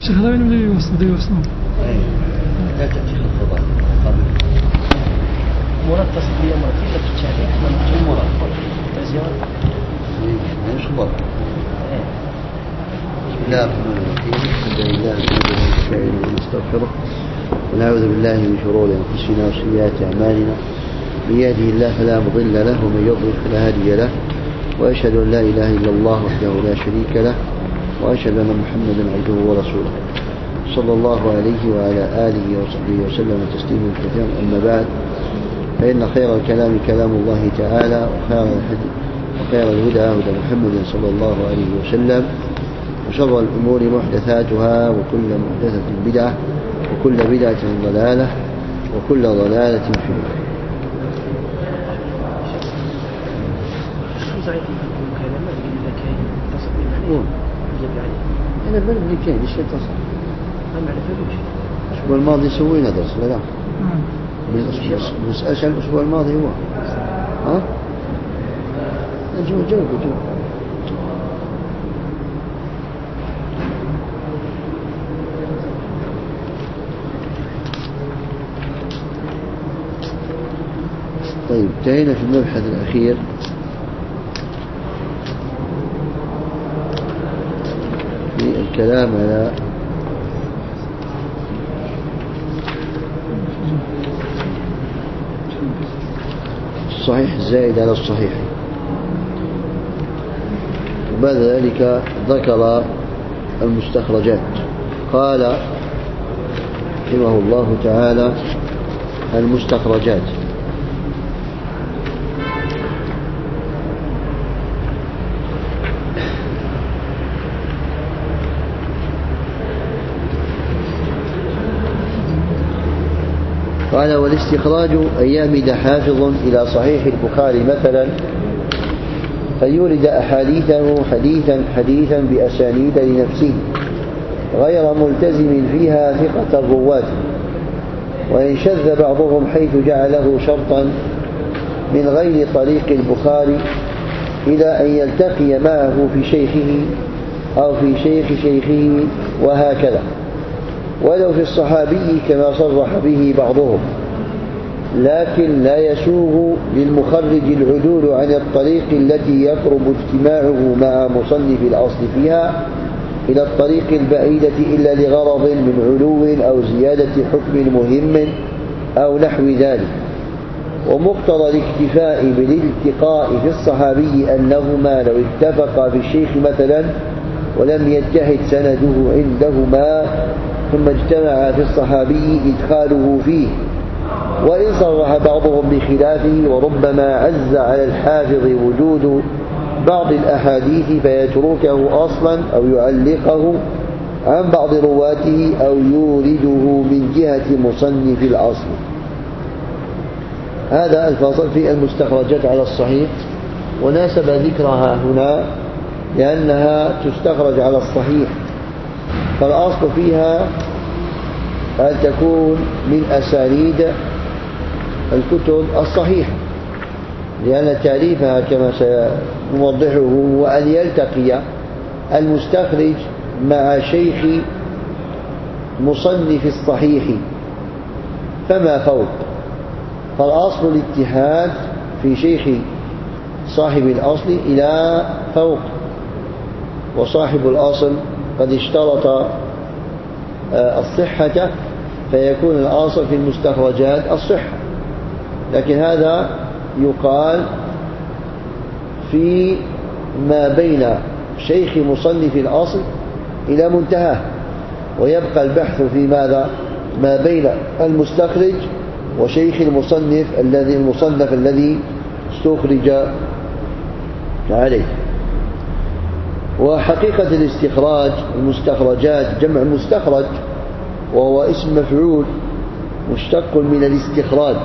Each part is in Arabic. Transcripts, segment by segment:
شيخ هذا وين بدي يوصل؟ لا تأتي الخطبة مرتص بيا مرتين لك تشارك من مرة تزيار مش خبر بسم الله الرحمن الرحيم الحمد لله نستعينه ونستغفره ونعوذ بالله من شرور أنفسنا وسيئات أعمالنا من يهده الله فلا مضل له ومن يضلل فلا هادي له وأشهد أن لا إله إلا الله وحده لا شريك له وأشهد أن محمدا عبده ورسوله صلى الله عليه وعلى آله وصحبه وسلم تسليما كثيرا. أما بعد فإن خير الكلام كلام الله تعالى وخير الهدى هدى محمد صلى الله عليه وسلم وشر الأمور محدثاتها وكل محدثة بدعة وكل بدعة ضلالة وكل ضلالة في النار. أنا بلد كاين إيش يتصل؟ أنا على فلوش. الأسبوع الماضي سوينا درس لا؟ بس أسأل الأسبوع الماضي هو. ها؟ جو. طيب انتهينا في المبحث الأخير في الكلام على الصحيح الزائد على الصحيح، وبعد ذلك ذكر المستخرجات. قال رحمه الله تعالى المستخرجات. قال والاستخراج أن يهمد حافظ إلى صحيح البخاري مثلا فيورد أحاديثه حديثا بأسانيد لنفسه غير ملتزم فيها ثقة الرواة، وإن شذ بعضهم حيث جعله شرطا من غير طريق البخاري إلى أن يلتقي معه في شيخه أو في شيخ شيخه وهكذا، ولو في الصحابي كما صرح به بعضهم، لكن لا يسوغ للمخرج العدول عن الطريق التي يقرب اجتماعه مع مصنف الأصل فيها إلى الطريق البعيدة إلا لغرض من علو أو زيادة حكم مهم أو نحو ذلك. ومقتضى الاكتفاء بالالتقاء في الصحابي أنهما لو اتفقا في الشيخ مثلا ولم يجتهد سنده عندهما ثم اجتمع في الصحابي إدخاله فيه، وإن صرح بعضهم بخلافه وربما عز على الحافظ وجود بعض الأحاديث فيتركه أصلا أو يعلقه عن بعض رواته أو يورده من جهة مصنف الأصل. هذا الفصل في المستخرجات على الصحيح، وناسب ذكرها هنا لأنها تستخرج على الصحيح، فالأصل فيها أن تكون من أسانيد الكتب الصحيحة، لأن تعريفها كما سنوضحه هو أن يلتقي المستخرج مع شيخ مصنف الصحيح فما فوق. فالأصل الاتحاد في شيخ صاحب الأصل إلى فوق، وصاحب الأصل قد اشترط الصحة فيكون الأصل في المستخرجات الصحة، لكن هذا يقال في ما بين شيخ مصنف الأصل إلى منتهاه، ويبقى البحث في ماذا ما بين المستخرج وشيخ المصنف الذي استخرج عليه. وحقيقة الاستخراج المستخرجات جمع مستخرج، وهو اسم مفعول مشتق من الاستخراج،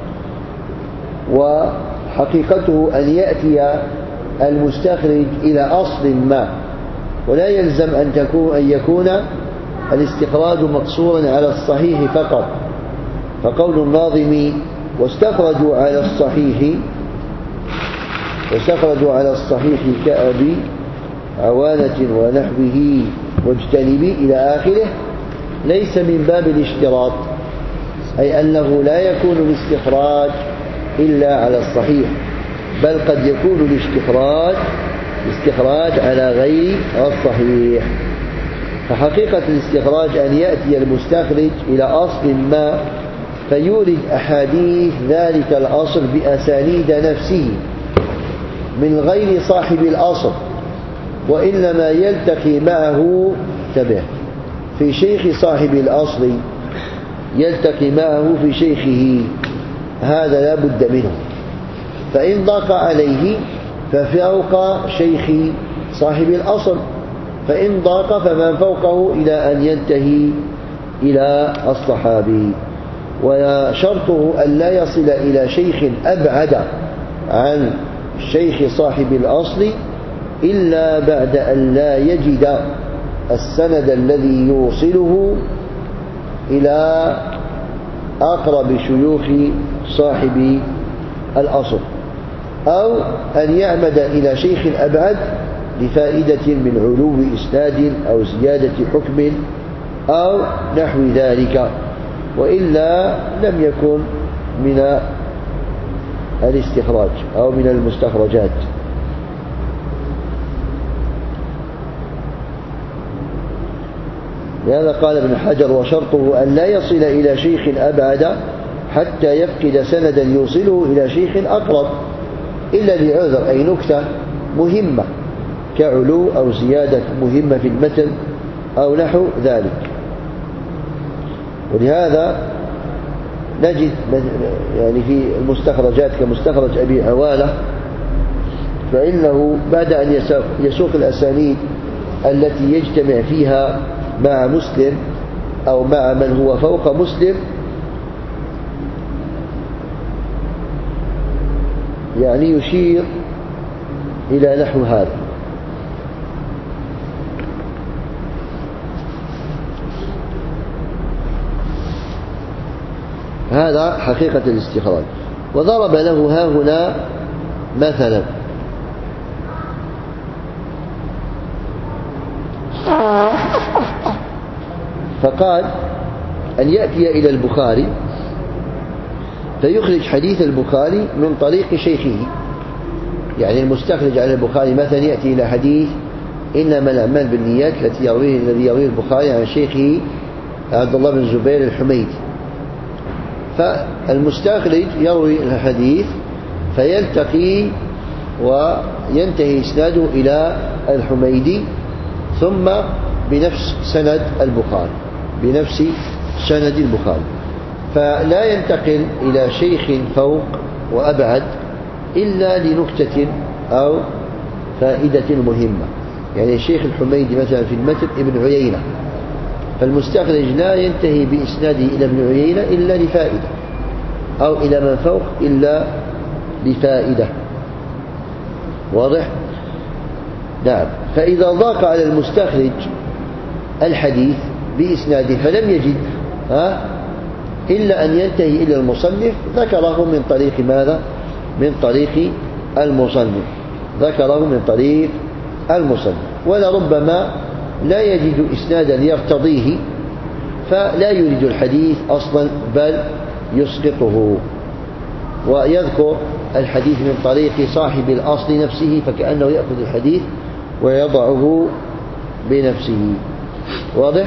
وحقيقته أن يأتي المستخرج إلى أصل ما، ولا يلزم أن يكون الاستخراج مقصورا على الصحيح فقط. فقول الناظم واستخرجوا على الصحيح كأبي عوانة ونحوه واجتنبي إلى آخره ليس من باب الاشتراط، أي أنه لا يكون الاستخراج إلا على الصحيح، بل قد يكون الاستخراج على غير الصحيح. فحقيقة الاستخراج أن يأتي المستخرج إلى أصل ما فيورد أحاديث ذلك الأصل بأسانيد نفسه من غير صاحب الأصل، وإنما يلتقي معه في شيخ صاحب الأصل، يلتقي معه في شيخه، هذا لا بد منه. فإن ضاق عليه ففوق شيخ صاحب الأصل، فإن ضاق فمن فوقه إلى أن ينتهي إلى الصحابي. وشرطه أن لا يصل إلى شيخ أبعد عن الشيخ صاحب الأصل إلا بعد أن لا يجد السند الذي يوصله إلى أقرب شيوخ صاحب الأصل، أو أن يعمد إلى شيخ أبعد لفائدة من علو إسناد أو زيادة حكم أو نحو ذلك، وإلا لم يكن من الاستخراج أو من المستخرجات. لهذا قال ابن حجر: وشرطه أن لا يصل إلى شيخ أبعد حتى يفقد سندا يوصله إلى شيخ أقرب إلا لعذر، أي نكتة مهمة كعلو أو زيادة مهمة في المتن أو نحو ذلك. ولهذا نجد يعني في المستخرجات كمستخرج أبي عوانة، فإنه بعد أن يسوق الأسانيد التي يجتمع فيها مع مسلم أو مع من هو فوق مسلم، يعني يشير إلى نحو هذا: هذا حقيقة الاستخراج. وضرب له ها هنا مثلا: فقال أن يأتي إلى البخاري فيخرج حديث البخاري من طريق شيخه، يعني المستخرج على البخاري مثلا يأتي إلى حديث إنما الأعمال بالنيات الذي يرويه البخاري عن شيخه عبد الله بن زبير الحميدي، فالمستخرج يروي الحديث فيلتقي وينتهي إسناده إلى الحميدي ثم بنفس سند البخاري، فلا ينتقل إلى شيخ فوق وأبعد إلا لنكتة أو فائدة مهمة. يعني الشيخ الحميدي مثلا في المتن ابن عيينة، فالمستخرج لا ينتهي بإسناده إلى ابن عيينة إلا لفائدة، أو إلى من فوق إلا لفائدة. واضح؟ نعم. فإذا ضاق على المستخرج الحديث بإسناده فلم يجد إلا أن ينتهي إلى المصنف، ذكره من طريق ماذا؟ من طريق المصنف، ولربما لا يجد إسنادا يرتضيه فلا يريد الحديث أصلا بل يسقطه، ويذكر الحديث من طريق صاحب الأصل نفسه، فكأنه يأخذ الحديث ويضعه بنفسه. واضح؟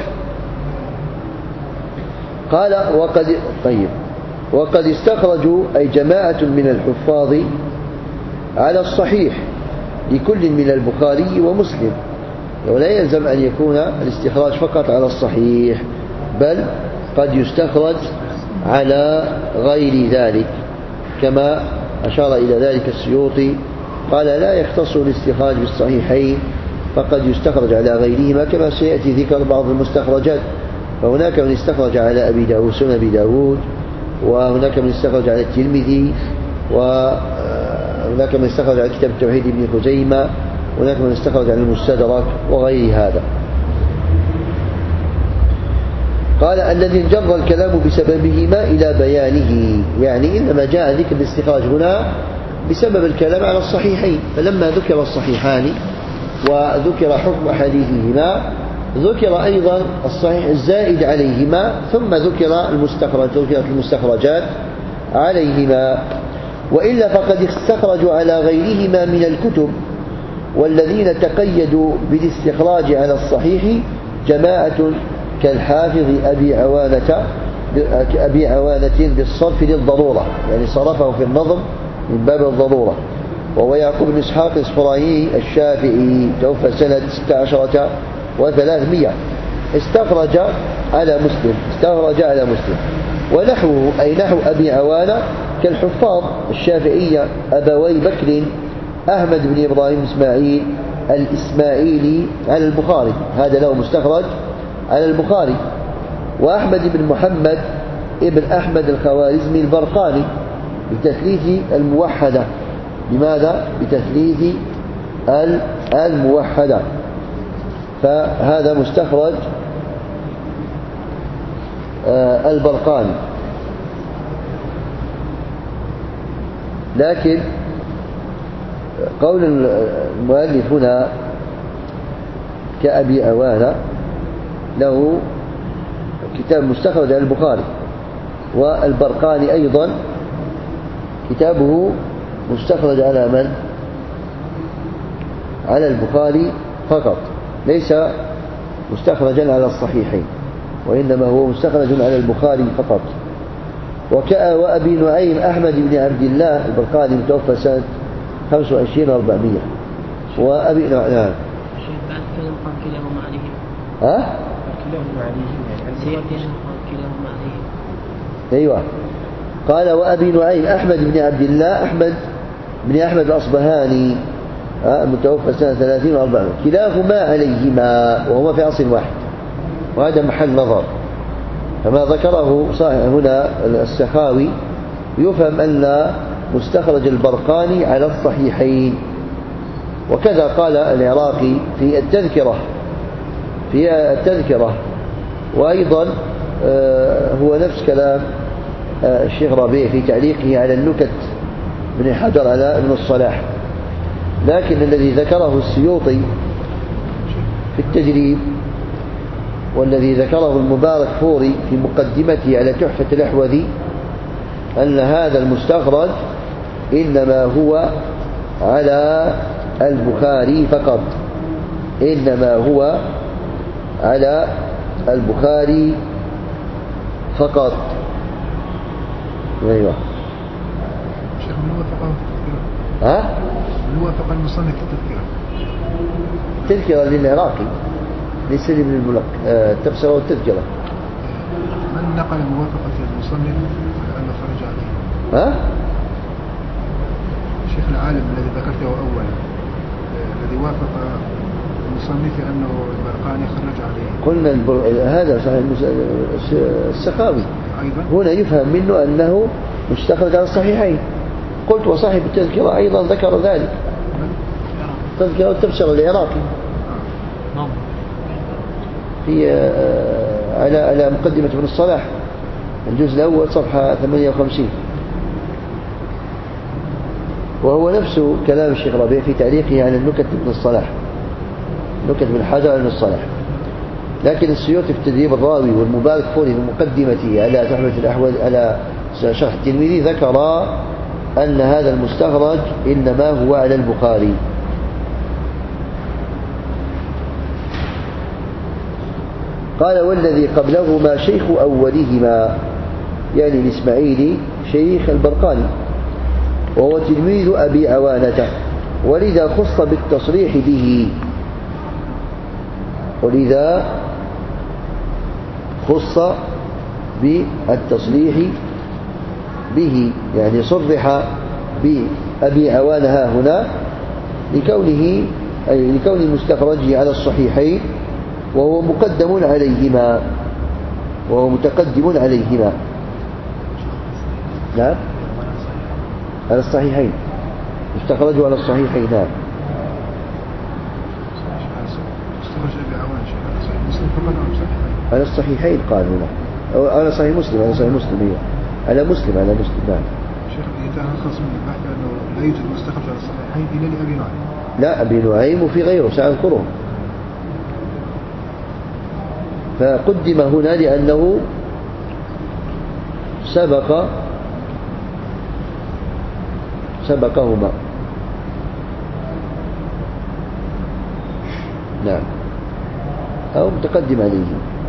قال: وقد استخرجوا أي جماعة من الحفاظ على الصحيح لكل من البخاري ومسلم، ولا يلزم أن يكون الاستخراج فقط على الصحيح، بل قد يستخرج على غير ذلك، كما أشار إلى ذلك السيوطي، قال: لا يختص الاستخراج بالصحيحين، فقد يستخرج على غيرهما، كما سيأتي ذكر بعض المستخرجات. فهناك من استخرج على أبي داود سنن أبي داود، وهناك من استخرج على الترمذي، وهناك من استخرج على كتاب التوحيد ابن خزيمة، وهناك من استخرج على المستدرك وغير هذا. قال: الذي انجر الكلام بسببهما إلى بيانه، يعني إنما جاء ذكر الاستخراج هنا بسبب الكلام على الصحيحين، فلما ذكر الصحيحان وذكر حكم أحاديثهما، ذكر أيضا الصحيح الزائد عليهما، ثم ذكرت المستخرجات عليهما. وإلا فقد استخرجوا على غيرهما من الكتب، والذين تقيدوا بالاستخراج على الصحيح جماعة كالحافظ أبي عوانة بالصرف للضرورة، يعني صرفه في النظم من باب الضرورة. وهو يعقوب بن إسحاق الإسفرايني الشافعي توفى سنة 16 و300، استخرج على مسلم. ونحوه أي نحو أبي عوانة كالحفاظ الشافعية أبوي بكر أحمد بن إبراهيم إسماعيل الإسماعيلي على البخاري، هذا له مستخرج على البخاري. وأحمد بن محمد ابن أحمد الخوارزمي البرقاني بتثليث الموحدة. لماذا؟ بتثليث الموحدة. فهذا مستخرج البرقاني. لكن قول المؤلف هنا كأبي عوانة له كتاب مستخرج على البخاري، والبرقاني أيضا كتابه مستخرج على من؟ على البخاري فقط، ليس مستخرجا على الصحيحين، وإنما هو مستخرج على البخاري فقط. وأبي نعيم أحمد بن عبد الله البرقاني متوفى سنة 25 و400. وأبي نعم الشيخ بعد كلام قال كلاهما عليهم. كلاهما عليهم كلاهما عليهم. أيوة. قال وأبي نعيم أحمد بن عبد الله أحمد بن أحمد الأصبهاني متوفى سنة 30 و400، كلاهما عليهما وهما في عصر واحد، وهذا محل نظر. فما ذكره صاحب هنا السخاوي يفهم أن مستخرج البرقاني على الصحيحين. وكذا قال العراقي في التذكرة. وأيضا هو نفس كلام الشيخ ربيع في تعليقه على النكت من حجر على ابن الصلاح. لكن الذي ذكره السيوطي في التجريب، والذي ذكره المبارك فوري في مقدمته على تحفة الأحوذي، أن هذا المستخرج إنما هو على البخاري فقط، إنما هو على البخاري فقط. أيوة. شيخ الموافقة الموافقة المصنف تذكرة للعراقي ليس لابن الملك، التفسير والتذكرة. من نقل موافقة المصنف على أنه خرج عليه؟ الشيخ العالم الذي ذكرته أولا الذي وافق المصنف أنه البرقاني خرج عليه. قلنا هذا صحيح السخاوي أيضا. هنا يفهم منه أنه مستخرج على الصحيحين. قلت وصاحب التذكرة أيضا ذكر ذلك، تذكرة التفسير العراقي في على مقدمة ابن الصلاح الجزء الأول صفحة 58. وهو نفس كلام الشيخ ربيع في تعليقه على النكت ابن الصلاح، نكت من حجر ابن الصلاح. لكن السيوطي في تدريب الراوي والمبارك فوري في مقدمته على تحفة الأحوذ على شرح الترمذي ذكر أن هذا المستخرج إنما هو على البخاري. قال والذي قبلهما شيخ أولهما، يعني الإسماعيلي شيخ البرقاني، وهو تلميذ أبي عوانة، ولذا خص بالتصريح به، ولذا خص بالتصريح به، يعني صرح بأبي عوانة هنا لكون المستخرج على الصحيحين، وهو مقدم عليهما، وهو متقدم عليهما. نعم على الصحيحين، استخرجوا على الصحيحين. نعم على الصحيحين قال هنا، على صحيح مسلم، على صحيح مسلم، هي على مسلم، نعم. شيخ يتلخص من البحث أنه لا يوجد مستخرج على الصحيحين إلا لأبي نعيم. لا، أبي نعيم وفي غيره سأذكرهم. فقدم هنا لأنه سبقهما. نعم، أو متقدم عليه.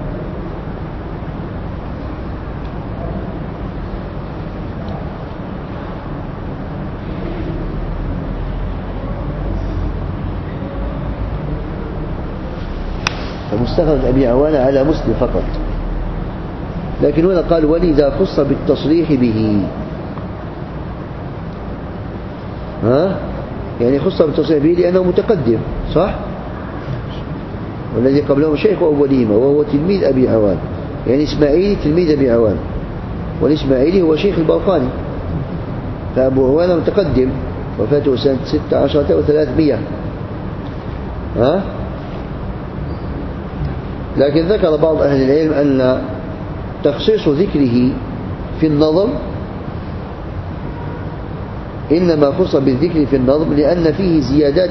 فمستخرج أبي عوانة على مسلم فقط، لكن هنا قال ولذا خص بالتصريح به. يعني خص بالتصريح به لأنه متقدم، صح؟ والذي قبله شيخ أولهما وهو تلميذ أبي عوان، يعني إسماعيلي تلميذ أبي عوان، والإسماعيلي هو شيخ البرقاني. فأبو عوان متقدم، وفاته سنة 16 و300. لكن ذكر بعض أهل العلم أن تخصيص ذكره في النظم إنما خص بالذكر في النظم لأن فيه زيادات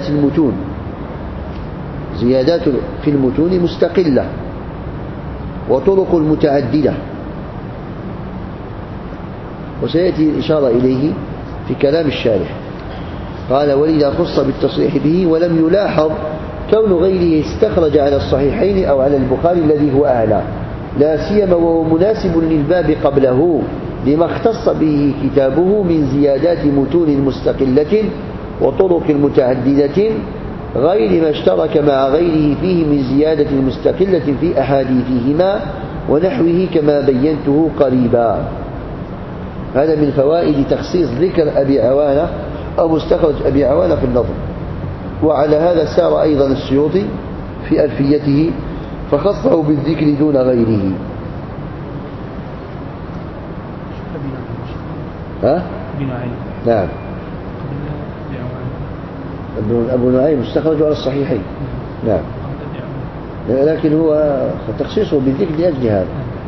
في المتون مستقلة وطرق متعددة، وسيأتي الإشارة إليه في كلام الشارح. قال ولذا خص بالتصريح به، ولم يلاحظ كون غيره استخرج على الصحيحين أو على البخاري الذي هو أعلى، لا سيما وهو مناسب للباب قبله لما اختص به كتابه من زيادات متون مستقلة وطرق متعددة، غير ما اشترك مع غيره فيه من زيادة مستقلة في أحاديثهما ونحوه كما بينته قريبا. هذا من فوائد تخصيص ذكر أبي عوانة أو مستخرج أبي عوانة في النظم. وعلى هذا سار أيضا السيوطي في ألفيته فخصه بالذكر دون غيره. نعم، أبو نعيم مستخرج على الصحيحين. نعم، لكن هو تخصيصه بالذكر لأجل هذا.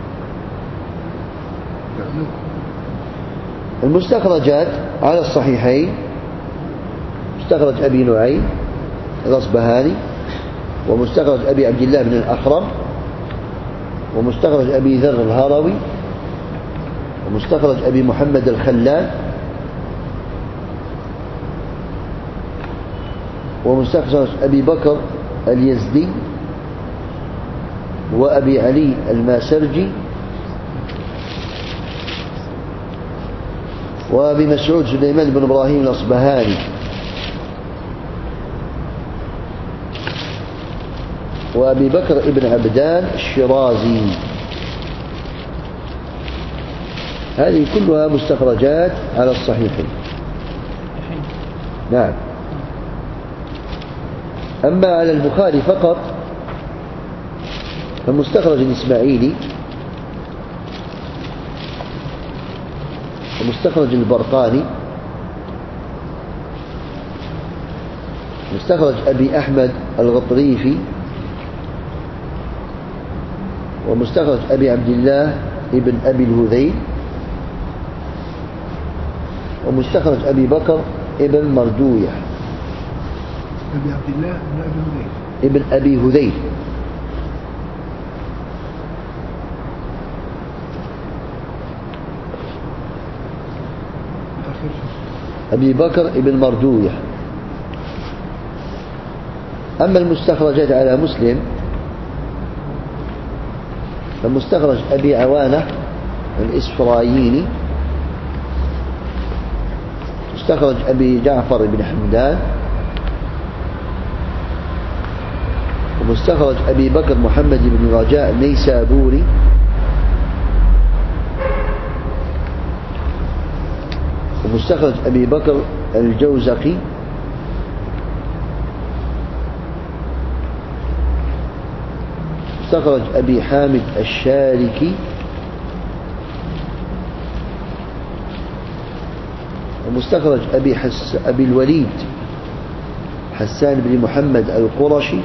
المستخرجات على الصحيحين مستخرج أبي نعيم الأصبهاني، ومستخرج أبي عبد الله بن الأخرم، ومستخرج أبي ذر الهروي، ومستخرج أبي محمد الخلال، ومستخرج أبي بكر اليزدي، وأبي علي الماسرجي، وأبي مسعود سليمان بن إبراهيم الأصبهاني، وأبي بكر ابن عبدان الشرازي. هذه كلها مستخرجات على الصحيحين. نعم. أما على البخاري فقط فمستخرج الإسماعيلي، ومستخرج البرقاني، مستخرج أبي أحمد الغطريفي، ومستخرج أبي عبد الله ابن أبي الهذيل، ومستخرج أبي بكر ابن مردوية أبي عبد الله ابن أبي هذيل ابن أبي هذيل. أبي بكر ابن مردوية. أما المستخرجات على مسلم فمستخرج أبي عوانة الإسفرايني، مستخرج أبي جعفر بن حمدان، ومستخرج أبي بكر محمد بن رجاء النيسابوري، ومستخرج أبي بكر الجوزقي، مستخرج أبي حامد الشاركي، ومستخرج أبي الوليد حسان بن محمد القرشي،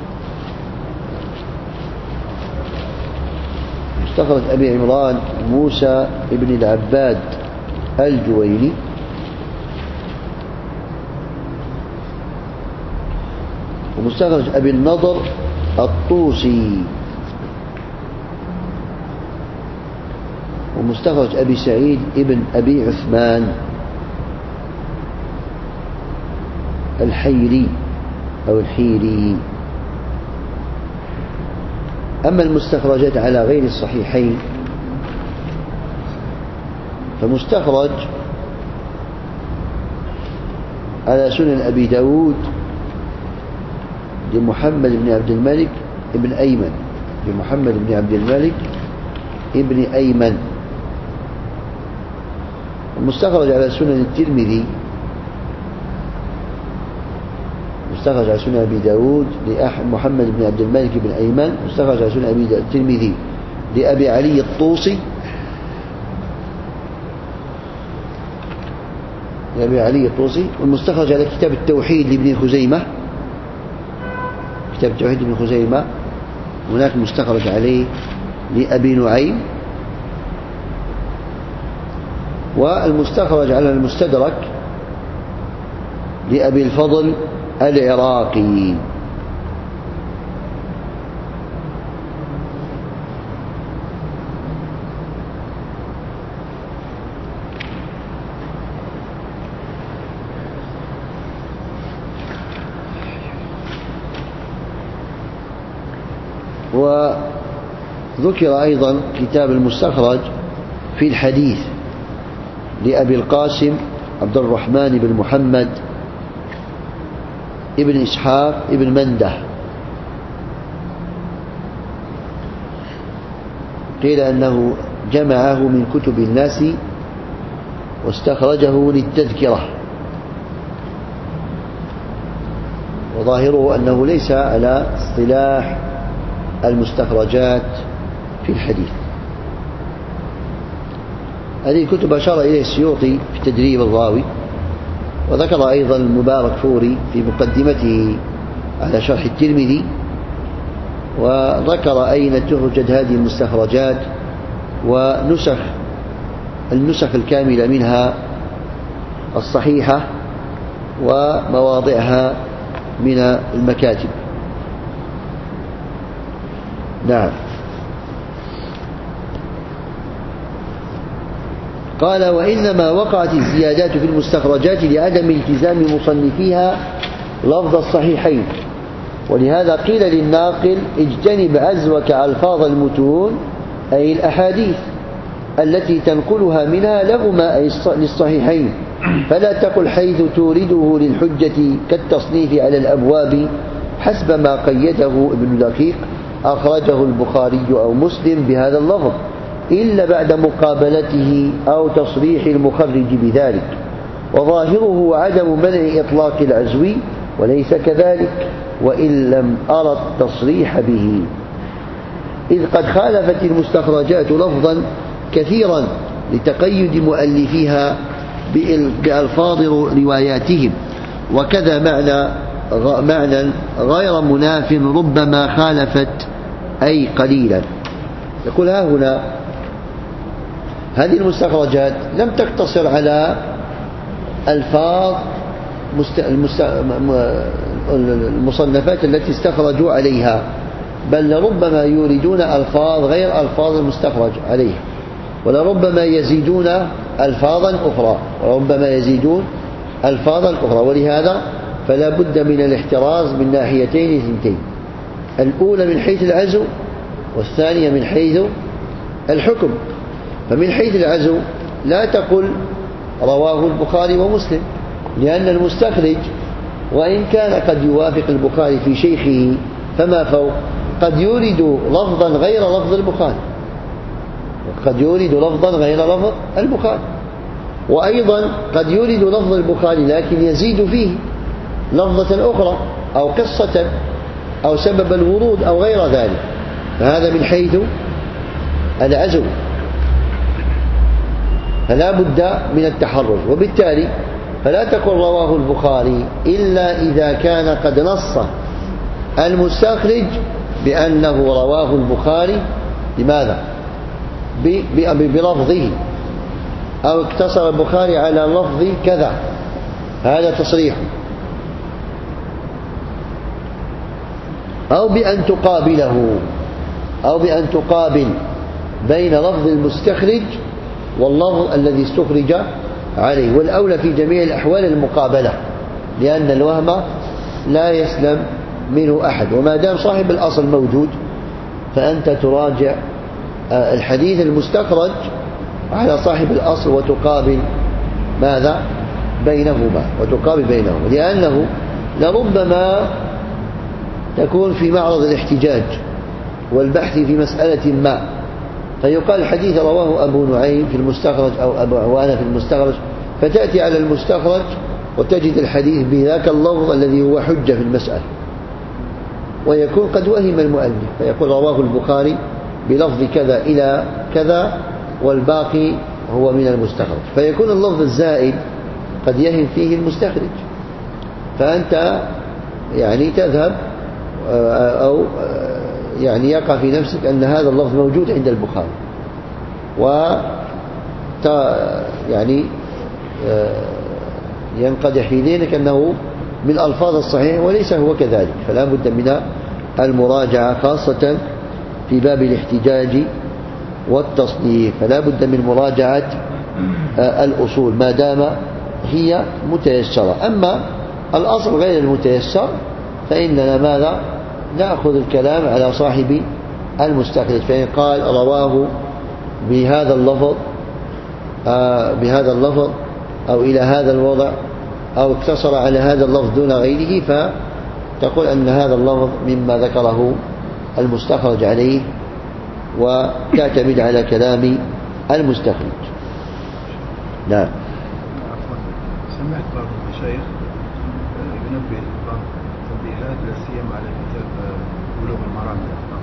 مستخرج أبي عمران موسى بن العباد الجويني، ومستخرج أبي النضر الطوسي، ومستخرج أبي سعيد ابن أبي عثمان الحيري أو الحيري. أما المستخرجات على غير الصحيحين فمستخرج على سنن أبي داود لمحمد بن عبد الملك ابن أيمن، لمحمد بن عبد الملك ابن أيمن. المستخرج على سنن الترمذي، مستخرج على سنن أبي داود لمحمد بن عبد الملك بن أيمن، مستخرج على سنن أبي الترمذي لأبي علي الطوسي، لأبي علي الطوسي. والمستخرج على كتاب التوحيد لابن خزيمة، كتاب التوحيد لابن خزيمة هناك مستخرج عليه لأبي نعيم. والمستخرج على المستدرك لأبي الفضل العراقي. وذكر أيضا كتاب المستخرج في الحديث لأبي القاسم عبد الرحمن بن محمد ابن إسحاق ابن منده، قيل أنه جمعه من كتب الناس واستخرجه للتذكرة، وظاهره أنه ليس على اصطلاح المستخرجات في الحديث. هذه الكتب أشار إليه السيوطي في تدريب الراوي، وذكر أيضا المبارك فوري في مقدمته على شرح الترمذي، وذكر أين توجد هذه المستخرجات النسخ الكاملة منها الصحيحة ومواضعها من المكاتب. نعم. قال: وإنما وقعت الزيادات في المستخرجات لعدم التزام مصنفيها لفظ الصحيحين، ولهذا قيل للناقل: اجتنب عزوك ألفاظ المتون، أي الأحاديث التي تنقلها منها لهما أي للصحيحين، فلا تقل حيث تورده للحجة كالتصنيف على الأبواب حسب ما قيده ابن دقيق أخرجه البخاري أو مسلم بهذا اللفظ، إلا بعد مقابلته أو تصريح المخرج بذلك، وظاهره عدم منع إطلاق العزو، وليس كذلك وإن لم أرى التصريح به، إذ قد خالفت المستخرجات لفظا كثيرا لتقيد مؤلفيها بألفاظ رواياتهم، وكذا معنى غير مناف ربما خالفت أي قليلا. يقول: ها هنا هذه المستخرجات لم تقتصر على ألفاظ المصنفات التي استخرجوا عليها، بل لربما يوردون ألفاظ غير ألفاظ المستخرج عليها، ولربما يزيدون ألفاظا أخرى، ولهذا فلا بد من الاحتراز من ناحيتين اثنتين: الأولى من حيث العزو، والثانية من حيث الحكم. فمن حيث العزو لا تقل رواه البخاري ومسلم، لأن المستخرج وإن كان قد يوافق البخاري في شيخه فما فوق، قد يورد لفظا غير لفظ البخاري، وأيضا قد يورد لفظ البخاري لكن يزيد فيه لفظة أخرى أو قصة أو سبب الورود أو غير ذلك، فهذا من حيث العزو، فلا بد من التحرز. وبالتالي فلا تقل رواه البخاري إلا إذا كان قد نص المستخرج بأنه رواه البخاري. لماذا؟ بلفظه، أو اقتصر البخاري على لفظ كذا، هذا تصريح. أو بأن تقابله، أو بأن تقابل بين لفظ المستخرج واللفظ الذي استخرج عليه. والأولى في جميع الأحوال المقابلة، لأن الوهم لا يسلم منه أحد، وما دام صاحب الأصل موجود فأنت تراجع الحديث المستخرج على صاحب الأصل وتقابل ماذا بينهما، لأنه لربما تكون في معرض الاحتجاج والبحث في مسألة ما، فيقال الحديث رواه أبو نعيم في المستخرج أو أبو عوانة في المستخرج، فتأتي على المستخرج وتجد الحديث بذاك اللفظ الذي هو حجة في المسألة، ويكون قد وهم المؤلف فيقول رواه البخاري بلفظ كذا إلى كذا والباقي هو من المستخرج، فيكون اللفظ الزائد قد يهم فيه المستخرج، فأنت يعني تذهب أو يعني يقع في نفسك أن هذا اللفظ موجود عند البخاري، يعني ينقدح في ذهنك أنه من ألفاظ الصحيح وليس هو كذلك، فلا بد من المراجعة خاصة في باب الاحتجاج والتصنيف، فلا بد من مراجعة الأصول ما دام هي متيسرة. أما الأصل غير المتيسر فإننا ماذا نأخذ الكلام على صاحب المستخرج، فإن قال رواه بهذا اللفظ أو إلى هذا الوضع أو اقتصر على هذا اللفظ دون غيره، فتقول أن هذا اللفظ مما ذكره المستخرج عليه وتعتمد على كلام المستخرج. نعم. سمعت بعض المشايخ ينبه بعض التنبيهات لا سيما على كتاب بلوغ المرام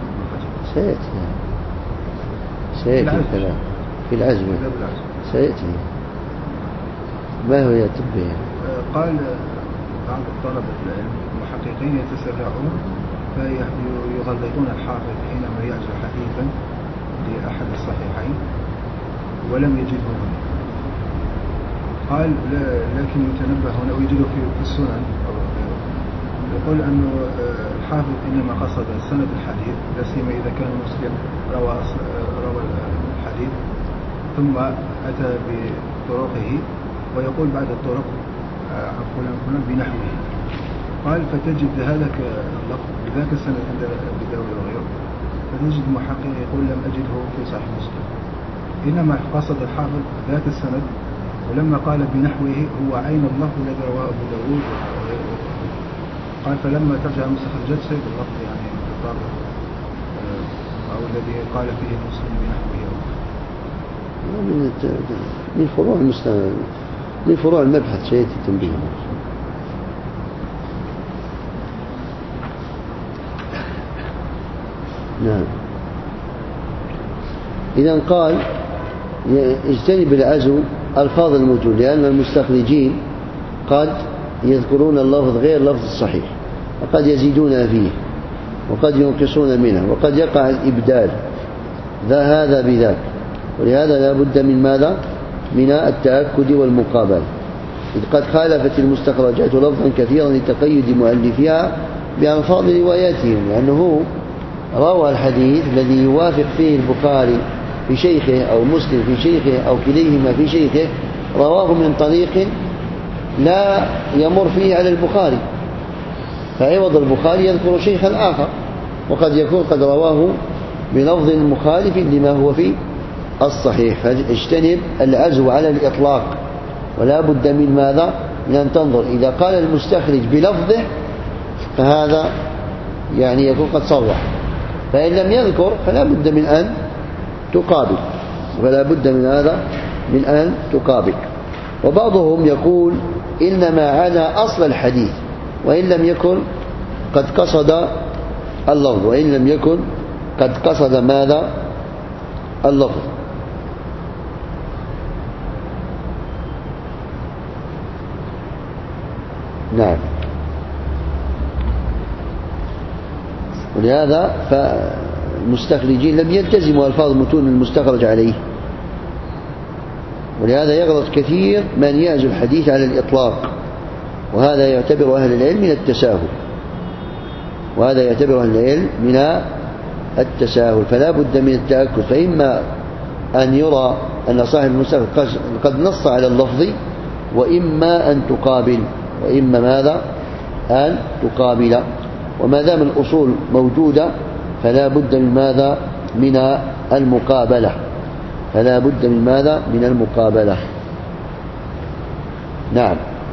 سيأتي الكلام في العزم، سيأتي. ما هو يتنبه؟ قال بعض طلبة العلم المحققين يتسرعون فيغلطون الحافظ حينما يعزو حديثا لأحد الصحيحين ولم يجده هنا. قال لكن يتنبه هنا ويجده في السنن، يقول أنه الحافظ إنما قصد سند الحديث لا سيما إذا كان مسلم روى الحديث ثم أتى بطرقه ويقول بعد الطرق عن فلان بنحوه. قال فتجد هذا اللفظ بذاك السند عند أبي داود وغيره، فتجد محقق يقول لم أجده في صحيح مسلم، إنما قصد الحافظ ذات السند، ولما قال بنحوه هو عين اللفظ الذي رواه أبو داود وغيره. قال فلما ترجع المستخرجات سيد اللفظ يعني متطابق أو الذي قال فيه المسلم بنحوه من فروع المبحث سيأتي تنبيه. نعم. إذن قال اجتنب العزو ألفاظ الموجود، لأن المستخرجين قد يذكرون اللفظ غير لفظ الصحيح وقد يزيدون فيه وقد ينقصون منه وقد يقع الإبدال هذا بذاك، ولهذا لا بد من ماذا؟ من التأكد والمقابلة، إذ قد خالفت المستخرجات لفظا كثيرا لتقيد مؤلفها بألفاظ رواياتهم، لأنه روى الحديث الذي يوافق فيه البخاري في شيخه أو مسلم في شيخه أو كليهما في شيخه، رواه من طريق لا يمر فيه على البخاري، فعوض البخاري يذكر شيخا آخر، وقد يكون قد رواه بلفظ مخالف لما هو في الصحيح. فاجتنب العزو على الإطلاق، ولا بد من ماذا؟ من أن تنظر إذا قال المستخرج بلفظه فهذا يعني يكون قد صرح، فإن لم يذكر فلا بد من أن تقابل، ولا بد من هذا من أن تقابل. وبعضهم يقول إنما عنى أصل الحديث وإن لم يكن قد قصد اللفظ، وإن لم يكن قد قصد ماذا؟ اللفظ. نعم. ولهذا فالمستخرجين لم يلتزموا ألفاظ متون المستخرج عليه، ولهذا يغلط كثير من يعزو الحديث على الإطلاق، وهذا يعتبر أهل العلم من التساهل. وهذا يعتبره العلم من التساهل، فلا بد من التأكد. فإما أن يرى أن صاحب المستخرج قد نص على اللفظ، وإما أن تقابل، وإما ماذا؟ أن تقابل. وما دام الأصول موجودة فلا بد من ماذا؟ من المقابلة. فلا بد من ماذا؟ من المقابلة. نعم.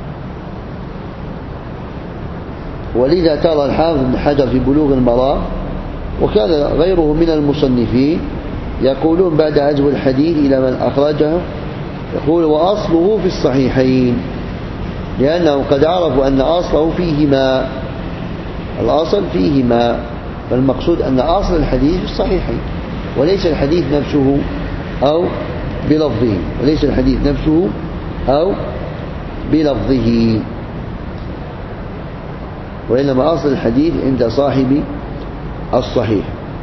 ولذا ترى الحافظ بن حجر في بلوغ المرام وكان غيره من المصنفين يقولون بعد عزو الحديث إلى من أخرجه، يقول وأصله في الصحيحين، لأنهم قد عرفوا أن أصله فيهما، الأصل فيهما، فالمقصود أن أصل الحديث في الصحيحين وليس الحديث نفسه أو بلفظه، وليس الحديث نفسه أو بلفظه، وإنما أصل الحديث عند صاحب الصحيح.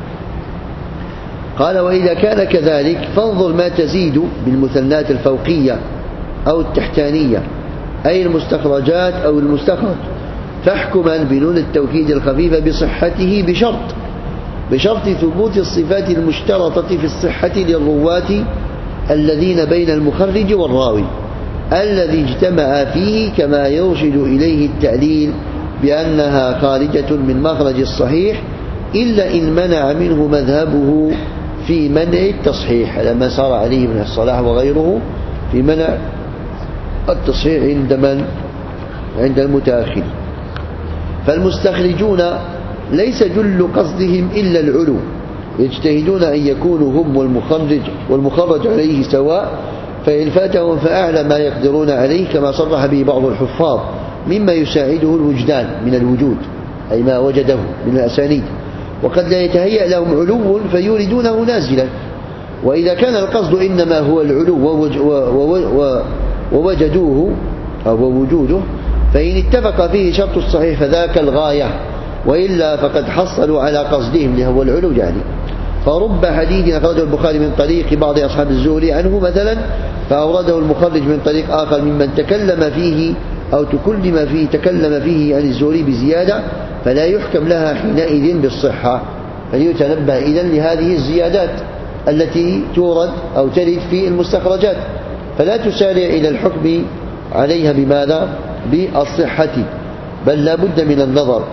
قال وإذا كان كذلك فانظر ما تزيد بالمثنات الفوقية أو التحتانية، أي المستخرجات أو المستخرج، فاحكما بنون التوكيد الخفيفة بصحته بشرط ثبوت الصفات المشترطة في الصحة للرواة الذين بين المخرج والراوي الذي اجتمع فيه، كما يرشد إليه التعليل بأنها خارجة من مخرج الصحيح إلا إن منع منه مذهبه في منع التصحيح، لما سار عليه ابن الصلاح وغيره في منع التصحيح عند من؟ عند المتأخر. فالمستخرجون ليس جل قصدهم إلا العلو، يجتهدون أن يكونوا هم والمخرج عليه سواء، فإن فاتهم فأعلى ما يقدرون عليه، كما صرح به بعض الحفاظ مما يساعده الوجدان من الوجود، أي ما وجده من الأسانيد، وقد لا يتهيأ لهم علو فيوردونه نازلا. وإذا كان القصد إنما هو العلو ووجدوه أو وجوده، فإن اتفق فيه شرط الصحيح فذاك الغاية، وإلا فقد حصلوا على قصدهم اللي هو العلو يعني. فرب حديث أخرجه البخاري من طريق بعض أصحاب الزهري عنه مثلا، فأورده المخرج من طريق آخر ممن تكلم فيه أو تكلم فيه عن الزهري بزيادة، فلا يحكم لها حينئذ بالصحة، فليتنبه إذن لهذه الزيادات التي تورد أو ترد في المستخرجات، فلا تسارع إلى الحكم عليها بماذا؟ بالصحة، بل لا بد من النظر،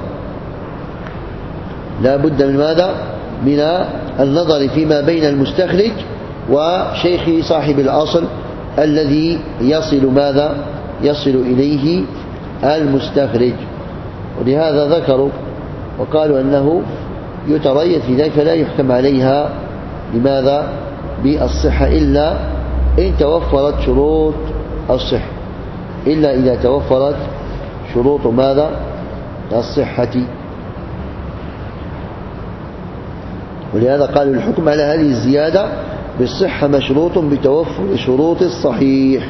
لا بد من ماذا؟ من النظر فيما بين المستخرج وشيخ صاحب الأصل الذي يصل ماذا؟ يصل إليه المستخرج. ولهذا ذكروا وقالوا أنه يتريث في ذلك، فلا يحكم عليها لماذا؟ بالصحة إلا إن توفرت شروط الصحة، إلا إذا توفرت شروط ماذا؟ الصحة. ولهذا قالوا الحكم على هذه الزيادة بالصحة مشروط بتوفر شروط الصحيح،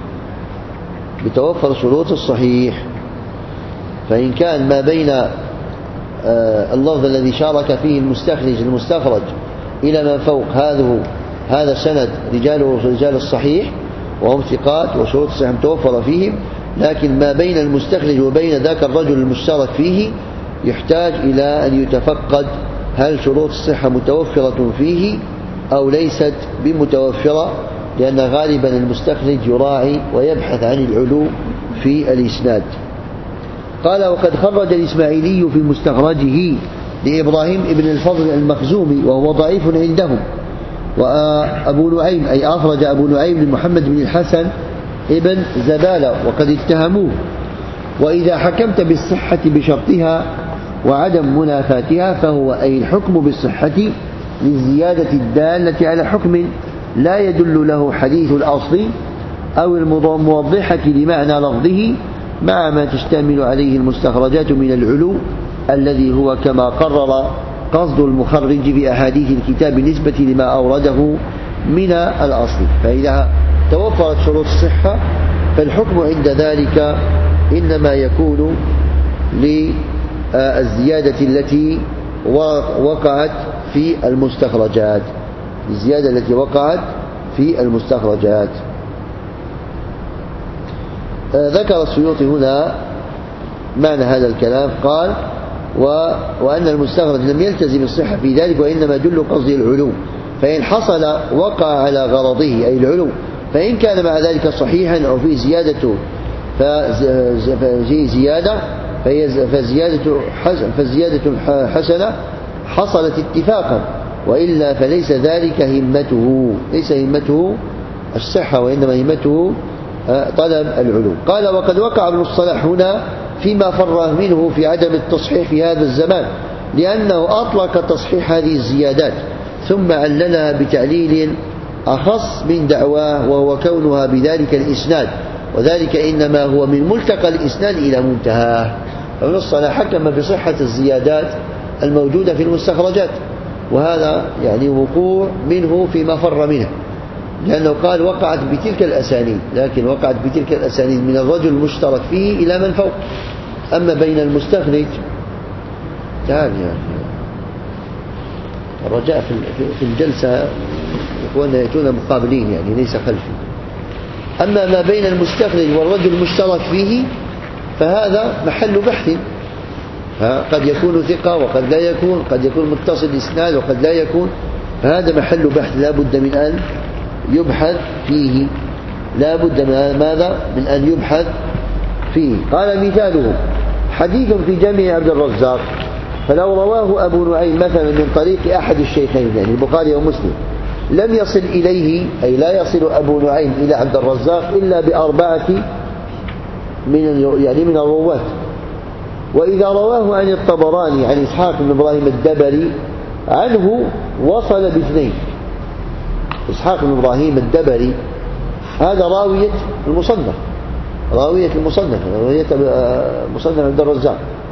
بتوفر شروط الصحيح. فإن كان ما بين اللفظ الذي شارك فيه المستخرج إلى ما فوق هذا سند رجاله رجال الصحيح وهم ثقات وشروط الصحيح متوفرة فيهم، لكن ما بين المستخرج وبين ذاك الرجل المشترك فيه يحتاج إلى أن يتفقد هل شروط الصحة متوفرة فيه أو ليست بمتوفرة، لأن غالبا المستخرج يراعي ويبحث عن العلو في الإسناد. قال وقد خرج الإسماعيلي في مستخرجه لإبراهيم ابن الفضل المخزومي وهو ضعيف عندهم، وأبو نعيم أي أخرج أبو نعيم لمحمد بن الحسن ابن زبالة وقد اتهموه. وإذا حكمت بالصحة بشرطها وعدم منافاتها فهو أي الحكم بالصحة للزيادة الدالة على حكم لا يدل له حديث الأصل أو الموضحة لمعنى لفظه، مع ما تشتمل عليه المستخرجات من العلو الذي هو كما قرر قصد المخرج بأحاديث الكتاب بالنسبة لما أورده من الأصل. فإذا توفرت شروط الصحة فالحكم عند ذلك إنما يكون للزيادة التي وقعت في المستخرجات، الزيادة التي وقعت في المستخرجات. ذكر السيوطي هنا معنى هذا الكلام، قال وأن المستخرج لم يلتزم الصحة في ذلك، وإنما جل قصده العلو، فإن حصل وقع على غرضه أي العلو، فإن كان مع ذلك صحيحا أو فيه زيادة فزيادة حسنة حصلت اتفاقا، وإلا فليس ذلك همته، ليس همته الصحة، وإنما همته طلب العلو. قال: وقد وقع ابن الصلاح هنا فيما فر منه في عدم التصحيح في هذا الزمان، لأنه أطلق تصحيح هذه الزيادات ثم عللها بتعليل أخص من دعواه، وهو كونها بذلك الإسناد، وذلك إنما هو من ملتقى الإسناد إلى منتهاه. فابن الصلاح حكم بصحة الزيادات الموجودة في المستخرجات، وهذا يعني وقوع منه فيما فر منه، لأنه قال وقعت بتلك الأسانيد، لكن وقعت بتلك الأسانيد من الرجل المشترك فيه إلى من فوق. أما بين المستخرج تعال يا أخي، الرجاء في الجلسة إخواننا يأتون مقابلين، يعني ليس خلفي. أما ما بين المستخرج والرجل المشترك فيه فهذا محل بحث، قد يكون ثقة وقد لا يكون، قد يكون متصل إسناد وقد لا يكون، فهذا محل بحث لا بد من أن يبحث فيه، لا بد من ماذا؟ من أن يبحث فيه. قال: مثاله حديث في جامع عبد الرزاق، فلو رواه أبو نعيم مثلا من طريق أحد الشيخين، يعني البخاري ومسلم، لم يصل إليه، أي لا يصل أبو نعيم إلى عبد الرزاق إلا بأربعة من الرواة. وإذا رواه عن الطبراني عن إسحاق بن إبراهيم الدبري عنه وصل باثنين. إسحاق بن إبراهيم الدبري هذا راوية المصنف، راوية مصنف عبد الرزاق.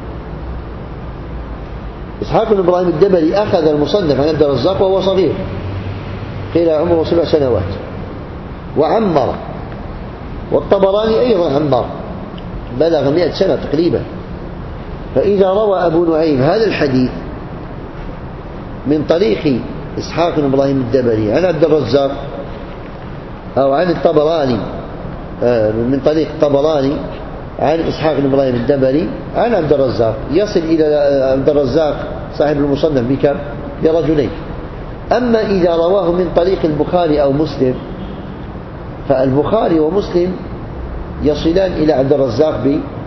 إسحاق بن إبراهيم الدبري أخذ المصنف عن عبد الرزاق وهو صغير، قيل عمره 7 سنوات، وعمر، والطبراني أيضا عمر بلغ 100 سنة تقريبا. فإذا روى أبو نعيم هذا الحديث من طريق إسحاق بن إبراهيم الدبري عن عبد الرزاق، أو عن الطبراني من طريق الطبراني عن إسحاق بن إبراهيم الدبري عن عبد الرزاق، يصل إلى عبد الرزاق صاحب المصنف بكم؟ برجلين. أما إذا رواه من طريق البخاري أو مسلم، فالبخاري ومسلم يصلان إلى عبد الرزاق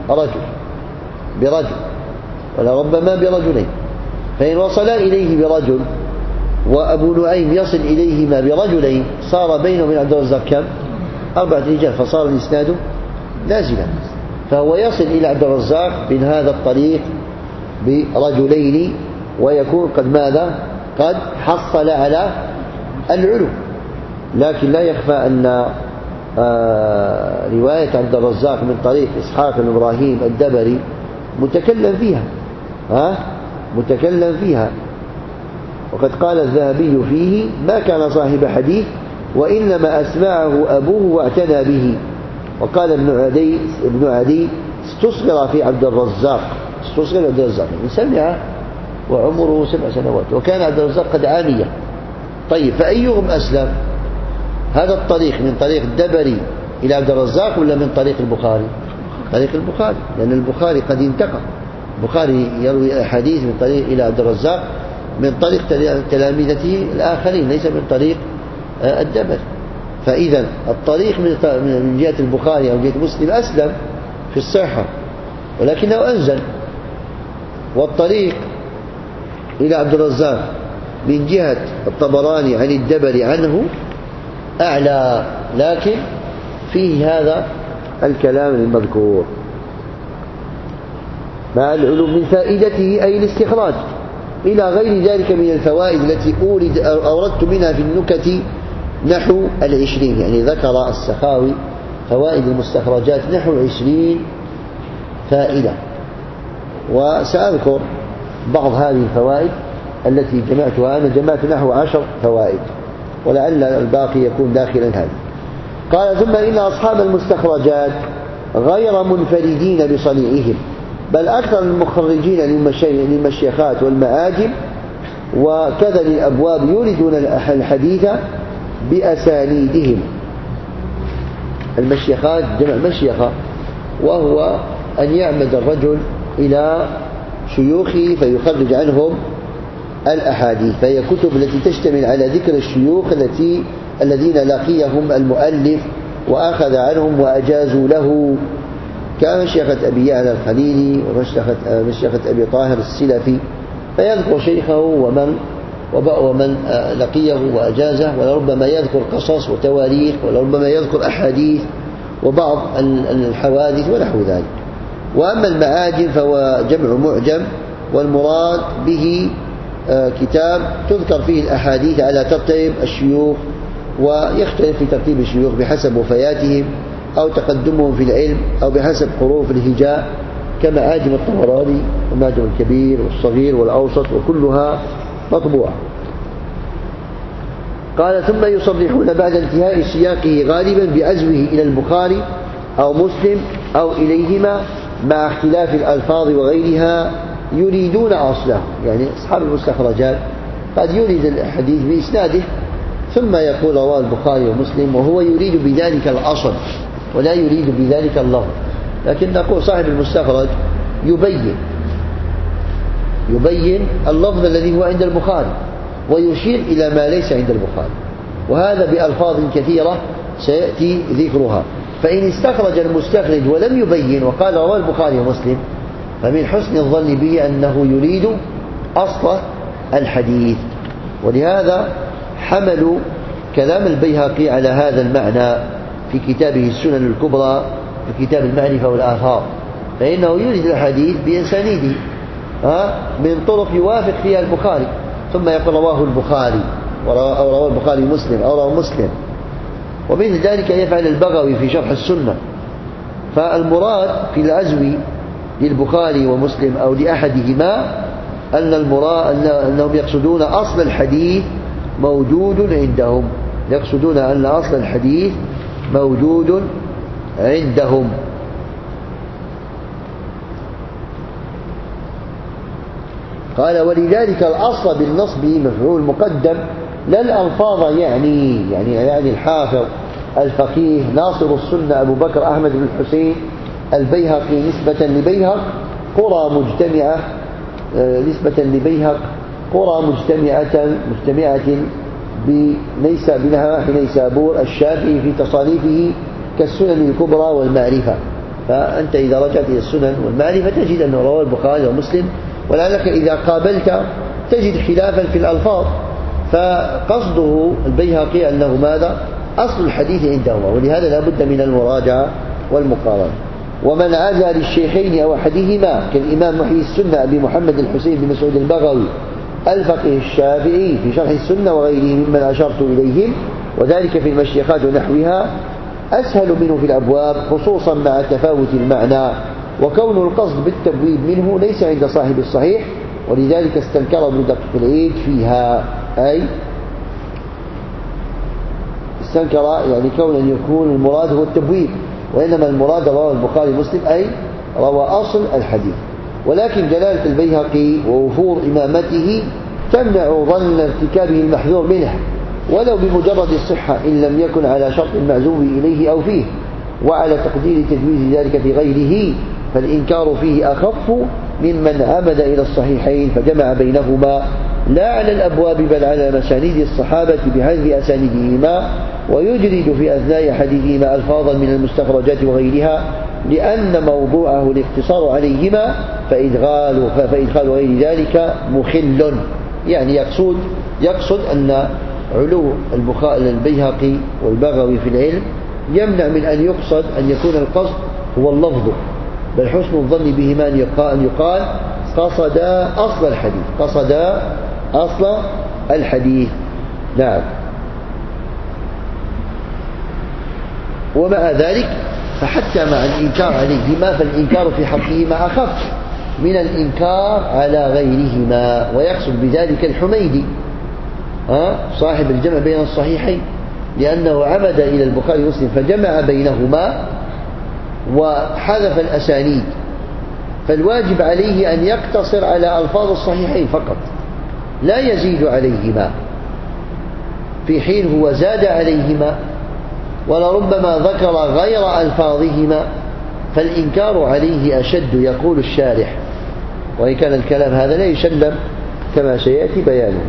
برجل ولربما برجلين. فإن وصلا إليه برجل وأبو نعيم يصل إليهما برجلين، صار بينه وبين عبد الرزاق كم؟ 4 رجال، فصار الإسناد نازلا. فهو يصل إلى عبد الرزاق من هذا الطريق برجلين، ويكون قد ماذا؟ قد حصل على العلو. لكن لا يخفى أن رواية عبد الرزاق من طريق إسحاق بن إبراهيم الدبري متكلم فيها، وقد قال الذهبي فيه: ما كان صاحب حديث، وإنما أسمعه أبوه واعتنى به. وقال ابن عدي استصغر في عبد الرزاق، يعني سمع وعمره 7 سنوات، وكان عبد الرزاق قد عامية. طيب، فأيهم أسلم؟ هذا الطريق من طريق الدبري إلى عبد الرزاق ولا من طريق البخاري؟ طريق البخاري، لأن البخاري قد انتقى، البخاري يروي حديث من طريق إلى عبد الرزاق من طريق تلاميذته الآخرين، ليس من طريق الدبري. فإذا الطريق من جهة البخاري أو جهة مسلم أسلم في الصحة، ولكنه أنزل. والطريق إلى عبد الرزاق من جهة الطبراني عن الدبري عنه أعلى، لكن فيه هذا الكلام المذكور مع العلوم من فائدته، أي الاستخراج، إلى غير ذلك من الفوائد التي أوردت منها في النكت نحو 20، يعني ذكر السخاوي فوائد المستخرجات نحو 20 فائدة، وسأذكر بعض هذه الفوائد التي جمعتها. أنا جمعت نحو 10 فوائد، ولعل الباقي يكون داخلا هذا. قال: ثم إن أصحاب المستخرجات غير منفردين بصنيعهم، بل أكثر المخرجين للمشيخات والمعاجم وكذا للأبواب يوردون الحديث بأسانيدهم. المشيخات جمع مشيخة، وهو أن يعمد الرجل إلى شيوخه فيخرج عنهم الأحاديث، فهي كتب التي تشتمل على ذكر الشيوخ الذين لقيهم المؤلف وأخذ عنهم وأجازوا له، كمشيخة أبي يعلى الخليلي ومشيخة أبي طاهر السلفي، فيذكر شيخه ومن لقيه وأجازه، ولربما يذكر قصص وتواريخ، ولربما يذكر أحاديث وبعض الحوادث ونحو ذلك. وأما المعاجم فهو جمع معجم، والمراد به كتاب تذكر فيه الأحاديث على ترتيب الشيوخ، ويختلف في ترتيب الشيوخ بحسب وفياتهم أو تقدمهم في العلم أو بحسب حروف الهجاء، كمعاجم الطبراني والمعجم الكبير والصغير والأوسط، وكلها مطبوعة. قال ثم يصرحون بعد انتهاء سياقه غالبا بعزوه إلى البخاري أو مسلم أو إليهما مع اختلاف الألفاظ وغيرها، يريدون أصله. يعني أصحاب المستخرجات قد يريد الحديث بإسناده ثم يقول رواه البخاري ومسلم، وهو يريد بذلك الأصل ولا يريد بذلك اللفظ، لكن نقول صاحب المستخرج يبين اللفظ الذي هو عند البخاري ويشير إلى ما ليس عند البخاري، وهذا بألفاظ كثيرة سيأتي ذكرها. فإن استخرج المستخرج ولم يبين وقال رواه البخاري ومسلم، فمن حسن الظن به أنه يريد أصل الحديث. ولهذا حملوا كلام البيهقي على هذا المعنى في كتابه السنن الكبرى في كتاب المعرفة والآثار، فإنه يريد الحديث بأسانيده من طرق يوافق فيها البخاري، ثم يقول رواه البخاري أو رواه البخاري مسلم أو رواه مسلم. ومثل ذلك يفعل البغوي في شرح السنة. فالمراد في العزو للبخاري ومسلم أو لأحدهما أنهم يقصدون أصل الحديث موجود عندهم، يقصدون أن أصل الحديث موجود عندهم. قال ولذلك الأصل بالنصب مفعول مقدم لا الألفاظ، يعني الحافظ الفقيه ناصر السنة أبو بكر أحمد بن الحسين البيهقي نسبة لبيهق قرى مجتمعة بنواحي نيسابور الشافعي في تصانيفه كالسنن الكبرى والمعرفة. فأنت إذا رجعت إلى السنن والمعرفة تجد أنه رواه البخاري ومسلم، ولعلك إذا قابلت تجد خلافا في الألفاظ. فقصده البيهقي أنه ماذا؟ أصل الحديث عندهما، ولهذا لا بد من المراجعة والمقارنة. ومن عزى للشيخين أو أحدهما كالإمام محيي السنة أبي محمد الحسين بن مسعود البغوي الفقيه الشافعي في شرح السنة وغيره ممن أشرت إليهم، وذلك في المشيخات ونحوها أسهل منه في الأبواب، خصوصا مع تفاوت المعنى، وكون القصد بالتبويب منه ليس عند صاحب الصحيح، ولذلك استنكر ابن دقيق العيد فيها، أي استنكر يعني كون أن يكون المراد هو التبويب، وإنما المراد رواه البخاري مسلم أي روى أصل الحديث. ولكن جلالة البيهقي ووفور إمامته تمنع ظن ارتكابه المحذور منه ولو بمجرد الصحة إن لم يكن على شرط المعزوم إليه أو فيه، وعلى تقدير تجويز ذلك في غيره، فالإنكار فيه أخف ممن عمد إلى الصحيحين فجمع بينهما لا على الأبواب بل على مسانيد الصحابة بحذف أسانيدهما، ويجرد في أثناء حديثهما ألفاظا من المستخرجات وغيرها، لأن موضوعه الاقتصار عليهما، فإدخال غير ذلك مخل. يعني يقصد أن علو البيهقي والبغوي في العلم يمنع من أن يكون القصد هو اللفظ، بل حسن الظن بهما أن يقال قصد أصل الحديث. نعم. ومع ذلك فحتى مع الإنكار عليهما فالإنكار في حقهما أخف من الإنكار على غيرهما، ويقصد بذلك الحميدي صاحب الجمع بين الصحيحين، لأنه عمد إلى البخاري ومسلم فجمع بينهما وحذف الأسانيد، فالواجب عليه أن يقتصر على ألفاظ الصحيحين فقط لا يزيد عليهما، في حين هو زاد عليهما ولربما ذكر غير ألفاظهما، فالإنكار عليه أشد. يقول الشارح وإن كان الكلام هذا لا يسلم كما سيأتي بيانه.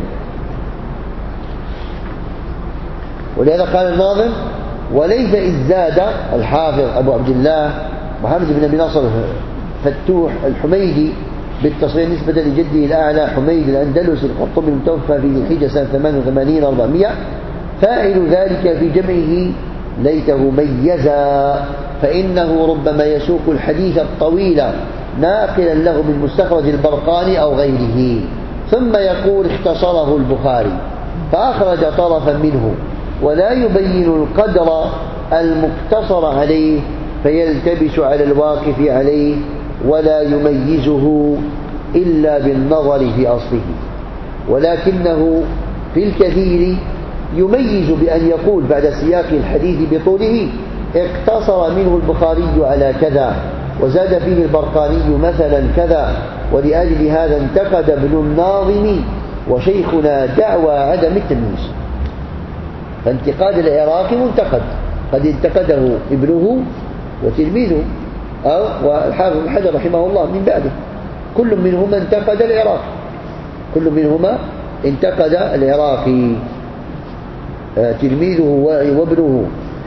ولهذا قال الناظم: وليس إذ زاد الحافظ أبو عبد الله محمد بن أبي نصر فتوح الحميدي بالتصغير نسبة لجده الأعلى حميد الأندلسي القرطبي المتوفى في ذي الحجة سنة 88 400 فاعل ذلك في جمعه ليته ميزا، فإنه ربما يسوق الحديث الطويل ناقلا له من مستخرج البرقاني أو غيره، ثم يقول اختصره البخاري فأخرج طرفا منه، ولا يبين القدر المقتصر عليه فيلتبس على الواقف عليه، ولا يميزه إلا بالنظر في أصله، ولكنه في الكثير يميز بأن يقول بعد سياق الحديث بطوله: اقتصر منه البخاري على كذا، وزاد فيه البرقاني مثلا كذا، ولأجل هذا انتقد ابن الناظم وشيخنا دعوى عدم التمييز. فانتقاد العراقي منتقد، قد انتقده ابنه وتلميذه والحافظ ابن حجر رحمه الله من بعده، كل منهما انتقد العراقي، كل منهما انتقد العراقي تلميذه وابنه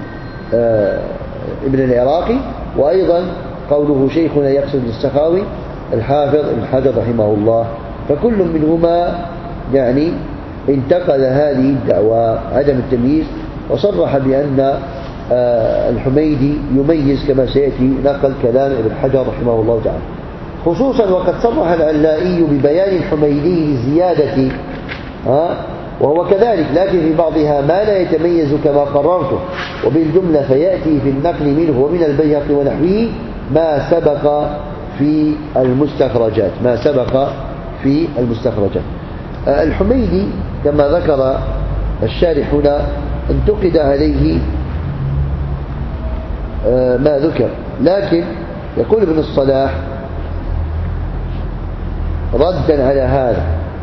ابن العراقي، وأيضا قوله شيخنا يقصد السخاوي الحافظ ابن حجر رحمه الله، فكل منهما يعني انتقد هذه الدعوى عدم التمييز، وصرح بأن الحميدي يميز كما سيأتي نقل كلام ابن حجر رحمه الله تعالى، خصوصا وقد صرح العلائي ببيان الحميدي للزيادة وهو كذلك، لكن في بعضها ما لا يتميز كما قررته، وبالجملة فيأتي في النقل منه ومن البيهقي ونحوه ما سبق في المستخرجات، ما سبق في المستخرجات. الحميدي كما ذكر الشارح هنا انتقد عليه ما ذكر، لكن يقول ابن الصلاح ردا على هذا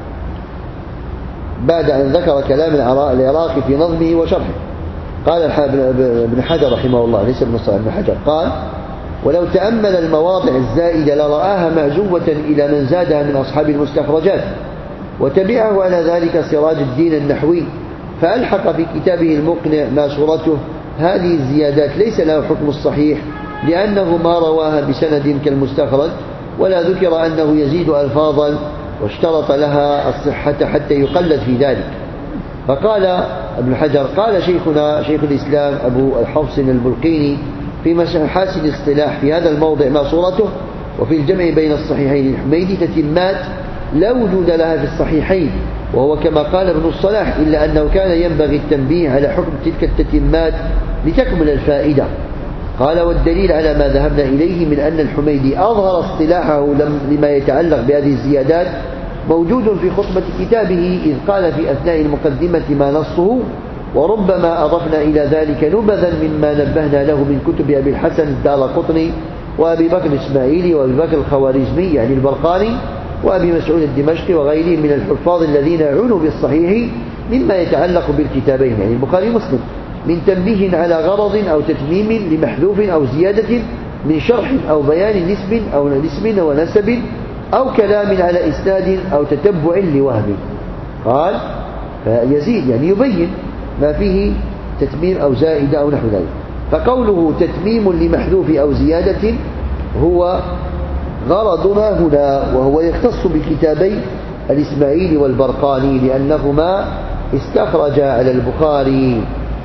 بعد أن ذكر كلام العراقي في نظمه وشرحه، قال ابن حجر رحمه الله، ليس ابن الصلاح، ابن حجر قال: ولو تأمل المواضع الزائدة لرآها معزوة إلى من زادها من أصحاب المستخرجات، وتبعه على ذلك سراج الدين النحوي، فألحق في كتابه المقنع ما صورته هذه الزيادات ليس له حكم الصحيح، لأنه ما رواها بسند كالمستخرج، ولا ذكر أنه يزيد ألفاظا واشترط لها الصحة حتى يقلد في ذلك. فقال ابن حجر: قال شيخنا شيخ الإسلام أبو الحفص البلقيني في محاسن الاصطلاح في هذا الموضع ما صورته، وفي الجمع بين الصحيحين الحميدي تتمات لا وجود لها في الصحيحين، وهو كما قال ابن الصلاح، إلا أنه كان ينبغي التنبيه على حكم تلك التتمات لتكمل الفائدة. قال: والدليل على ما ذهبنا إليه من أن الحميدي أظهر اصطلاحه لما يتعلق بهذه الزيادات موجود في خطبة كتابه، إذ قال في أثناء المقدمة ما نصه: وربما أضفنا إلى ذلك نبذا مما نبهنا له من كتب أبي الحسن الدارقطني وأبي بكر الإسماعيلي وأبي بكر الخوارزمي يعني البرقاني وأبي مسعود الدمشقي وغيرهم من الحفاظ الذين عنوا بالصحيح مما يتعلق بالكتابين يعني البخاري ومسلم، من تنبيه على غرض أو تتميم لمحذوف أو زيادة من شرح أو بيان نسب ونسب أو كلام على إسناد أو تتبع لوهم. قال: يزيد يعني يبين ما فيه تتميم أو زائدة أو نحو ذلك. فقوله تتميم لمحذوف أو زيادة هو غرضنا هنا، وهو يختص بكتابي الإسماعيلي والبرقاني لأنهما استخرجا على البخاري.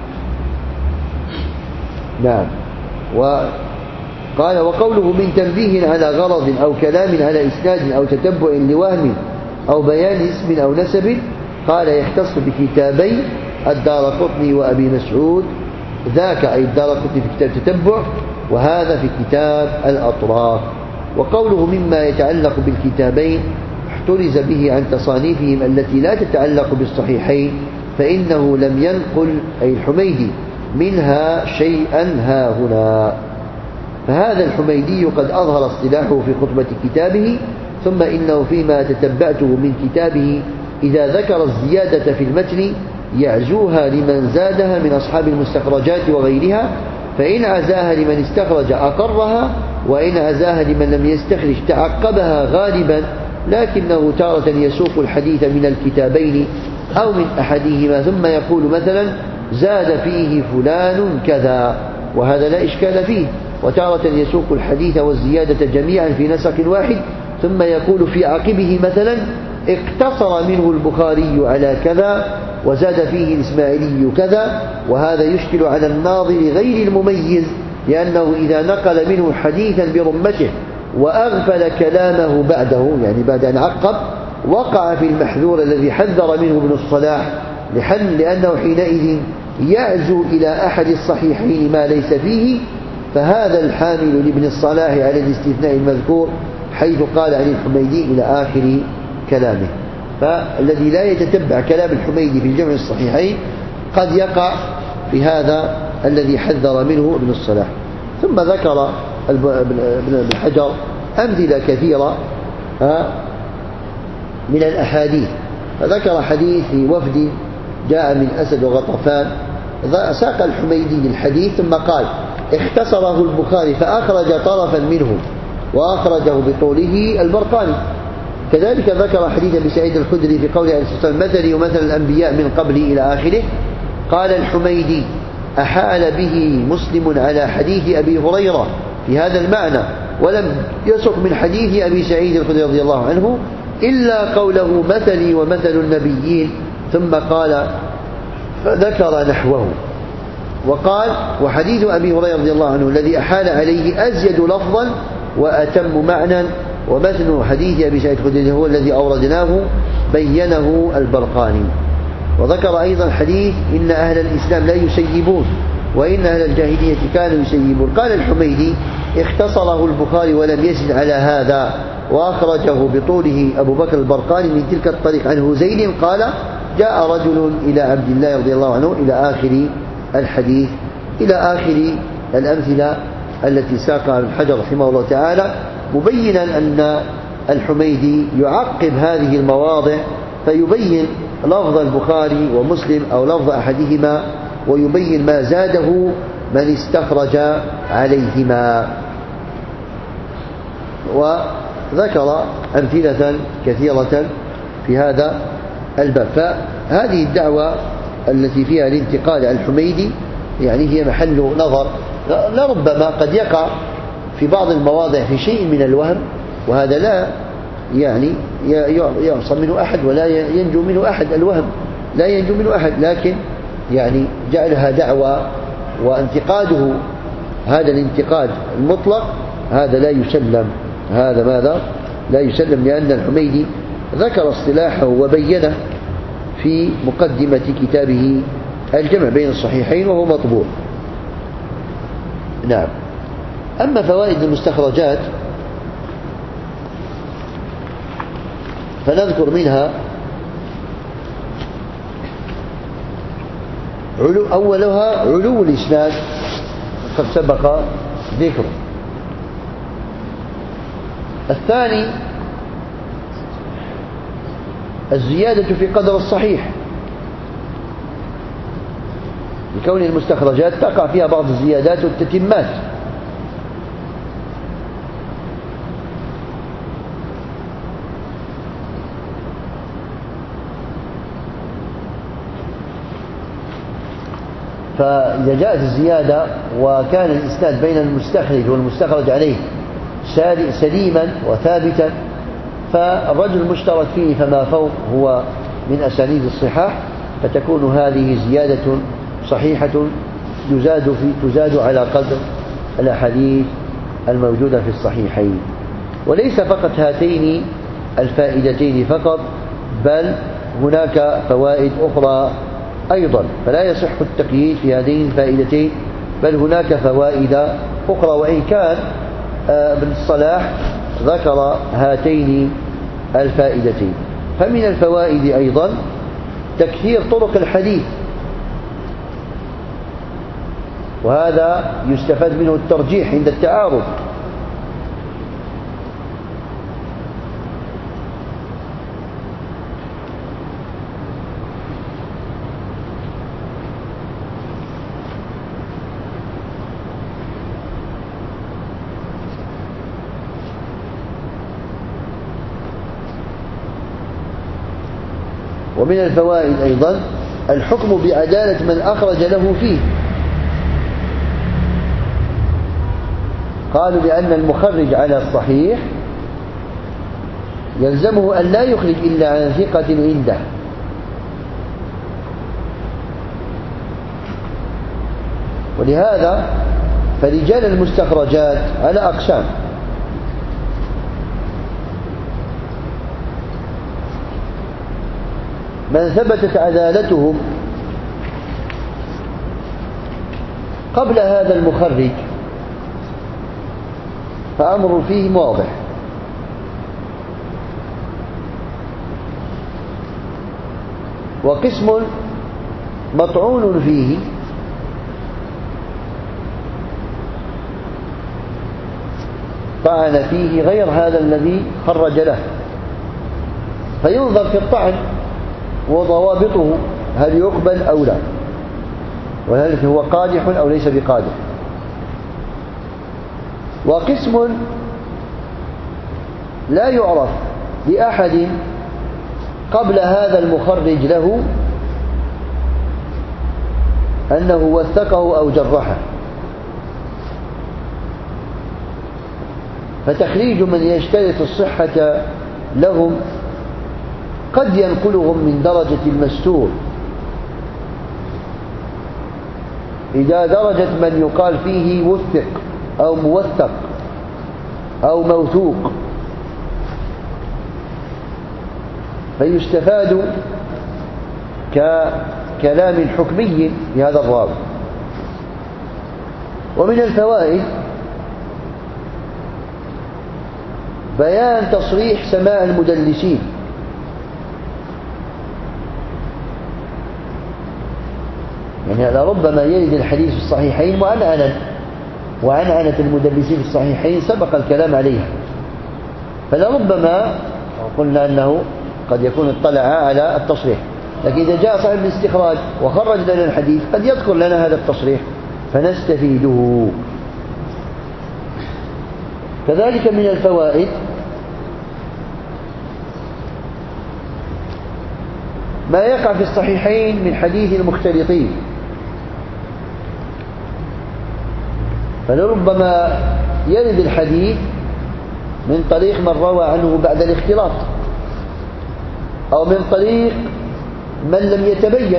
نعم. وقال: وقوله من تنبيه على غرض أو كلام على إسناد أو تتبع لوهم أو بيان اسم أو نسب، قال: يختص بكتابي الدارقطني وأبي مسعود، ذاك أي الدارقطني في كتاب تتبع، وهذا في كتاب الأطراف. وقوله مما يتعلق بالكتابين احترز به عن تصانيفهم التي لا تتعلق بالصحيحين، فإنه لم ينقل أي الحميدي منها شيئا ها هنا. فهذا الحميدي قد أظهر اصطلاحه في خطبة كتابه، ثم إنه فيما تتبعته من كتابه إذا ذكر الزيادة في المتن يعزوها لمن زادها من أصحاب المستخرجات وغيرها، فإن عزاها لمن استخرج أقرها، وإن عزاها لمن لم يستخرج تعقبها غالبا لكنه تارة يسوق الحديث من الكتابين أو من أحدهما ثم يقول مثلا زاد فيه فلان كذا، وهذا لا إشكال فيه. وتارة يسوق الحديث والزيادة جميعا في نسق واحد ثم يقول في عقبه مثلا اقتصر منه البخاري على كذا وزاد فيه الإسماعيلي كذا، وهذا يشكل على الناظر غير المميز، لأنه إذا نقل منه حديثا برمته وأغفل كلامه بعده، يعني بعد أن عقب، وقع في المحذور الذي حذر منه ابن الصلاح، لأنه حينئذ يعزو إلى أحد الصحيحين ما ليس فيه، فهذا الحامل لابن الصلاح على الاستثناء المذكور حيث قال عن الحميدي إلى آخر كلامه. فالذي لا يتتبع كلام الحميدي في جمع الصحيحين قد يقع في هذا الذي حذر منه ابن الصلاح. ثم ذكر ابن حجر أمثلة كثيرة من الأحاديث، فذكر حديث في وفد جاء من أسد وغطفان، ساق الحميدي الحديث ثم قال اختصره البخاري فأخرج طرفا منه وأخرجه بطوله البرقاني. كذلك ذكر حديث أبي سعيد الخدري في قوله عليه الصلاة والسلام مثلي ومثل الأنبياء من قبلي إلى آخره. قال الحميدي أحال به مسلم على حديث أبي هريرة في هذا المعنى، ولم يسق من حديث أبي سعيد الخدري رضي الله عنه إلا قوله مثلي ومثل النبيين، ثم قال فذكر نحوه. وقال وحديث أبي هريرة رضي الله عنه الذي أحال عليه أزيد لفظا وأتم معنى، ومثل حديث أبي سعيد الخدري هو الذي أوردناه بينه البرقاني. وذكر أيضا حديث إن أهل الإسلام لا يسيبون وإن أهل الجاهلية كانوا يسيبون. قال الحميدي اختصره البخاري ولم يزد على هذا، وأخرجه بطوله أبو بكر البرقاني من تلك الطريق عن هزيل قال جاء رجل إلى عبد الله رضي الله عنه إلى آخر الحديث، إلى آخر الأمثلة التي ساقها ابن حجر رحمه الله تعالى، مبينا أن الحميدي يعقب هذه المواضع فيبين لفظ البخاري ومسلم أو لفظ أحدهما، ويبين ما زاده من استخرج عليهما. وذكر أمثلة كثيرة في هذا الباب. فهذه الدعوة التي فيها الانتقال عن الحميدي يعني هي محل نظر، لربما قد يقع في بعض المواضع في شيء من الوهم، وهذا لا يعني يعصم منه أحد ولا ينجو منه أحد، الوهم لا ينجو منه أحد، لكن يعني جعلها دعوة وانتقاده هذا الانتقاد المطلق هذا لا يسلم، هذا ماذا لا يسلم، لأن الحميدي ذكر اصطلاحه وبينه في مقدمة كتابه الجمع بين الصحيحين وهو مطبوع. نعم. أما فوائد المستخرجات فنذكر منها أولها علو الإسناد قد سبق ذكره. الثاني الزيادة في قدر الصحيح، لكون المستخرجات تقع فيها بعض الزيادات والتتمات. فإذا جاءت الزيادة وكان الإسناد بين المستخرج والمستخرج عليه سليما وثابتا، فالرجل المشترك فيه فما فوق هو من أسانيد الصحاح، فتكون هذه زيادة صحيحة تزاد على قدر الأحاديث الموجودة في الصحيحين. وليس فقط هاتين الفائدتين فقط، بل هناك فوائد أخرى أيضا، فلا يصح التقييد في هذين الفائدتين، بل هناك فوائد أخرى، وإن كان ابن الصلاح ذكر هاتين الفائدتين. فمن الفوائد أيضا تكثير طرق الحديث، وهذا يستفاد منه الترجيح عند التعارض. ومن الفوائد أيضا الحكم بعدالة من أخرج له فيه. قالوا بأن المخرج على الصحيح يلزمه أن لا يخرج إلا عن ثقة عنده، ولهذا فرجال المستخرجات على أقسام: من ثبتت عدالتهم قبل هذا المخرج فأمر فيهم واضح، وقسم مطعون فيه طعن فيه غير هذا الذي خرج له، فينظر في الطعن وضوابطه هل يقبل أو لا، وهل هو قادح أو ليس بقادح. وقسم لا يعرف لأحد قبل هذا المخرج له أنه وثقه أو جرحه، فتخريج من يشترط الصحة لهم قد ينقلهم من درجة المستور إلى درجة من يقال فيه وثق أو موثق أو موثوق، فيستفاد ككلام حكمي في هذا الراوي. ومن الفوائد بيان تصريح سماع المدلسين، يعني لربما يرد الحديث في الصحيحين وعنعنة المدلسين في الصحيحين سبق الكلام عليها، فلربما قلنا أنه قد يكون اطلع على التصريح، لكن إذا جاء صاحب الاستخراج وخرج لنا الحديث قد يذكر لنا هذا التصريح فنستفيده. كذلك من الفوائد ما يقع في الصحيحين من حديث المختلطين، فلربما يرد الحديث من طريق من روى عنه بعد الاختلاط، أو من طريق من لم يتبين،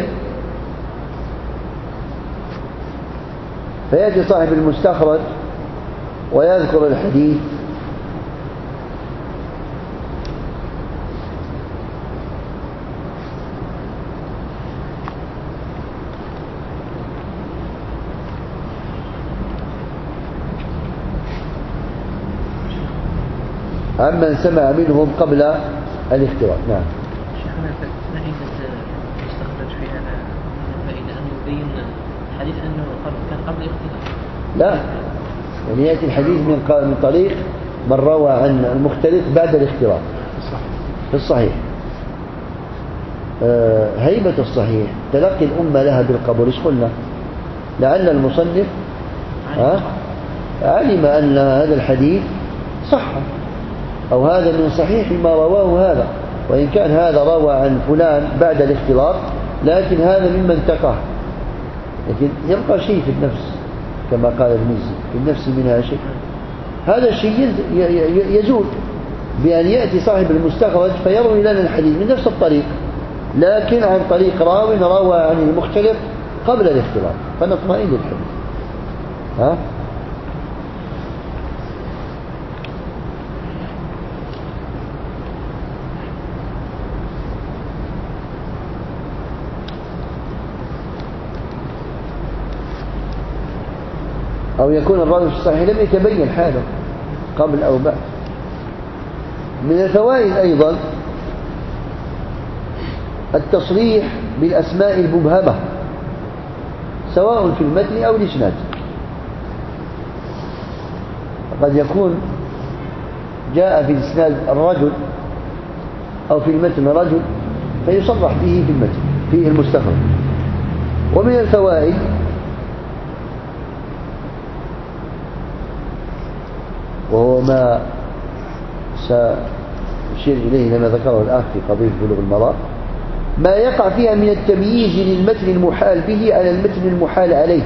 فيأتي صاحب المستخرج ويذكر الحديث عمن سمع منهم قبل الاختلاط. نعم. شيخنا فائدة يستخرج في هذا فائدة أنه يبين الحديث أنه كان قبل الاختلاط. لا، يعني يأتي الحديث من طريق من روى عن المختلط بعد الاختلاط في الصحيح. هيبة الصحيح تلقي الأمة لها بالقبول. إيش قلنا؟ لعل المصنف علم أن هذا الحديث صح، أو هذا من صحيح ما رواه هذا، وإن كان هذا روى عن فلان بعد الاختلاط لكن هذا ممن تقاه، لكن يبقى شيء في النفس كما قال المزي: في النفس منها شيء. هذا الشيء يزول بأن يأتي صاحب المستخرج فيروي لنا الحديث من نفس الطريق لكن عن طريق راو روى عن المختلط قبل الاختلاط، فنطمئن للحديث. أو يكون الراوي في الصحيح لم يتبين حاله قبل أو بعد. من الفوائد أيضا التصريح بالأسماء المبهمة سواء في المتن أو الإسناد. قد يكون جاء في الإسناد الرجل أو في المتن رجل فيصرح به في المتن في المستخرج. ومن الفوائد وهو ما سأشير إليه لما ذكره الآخ في قضية بلوغ المرام، ما يقع فيها من التمييز للمتن المحال به على المتن المحال عليه،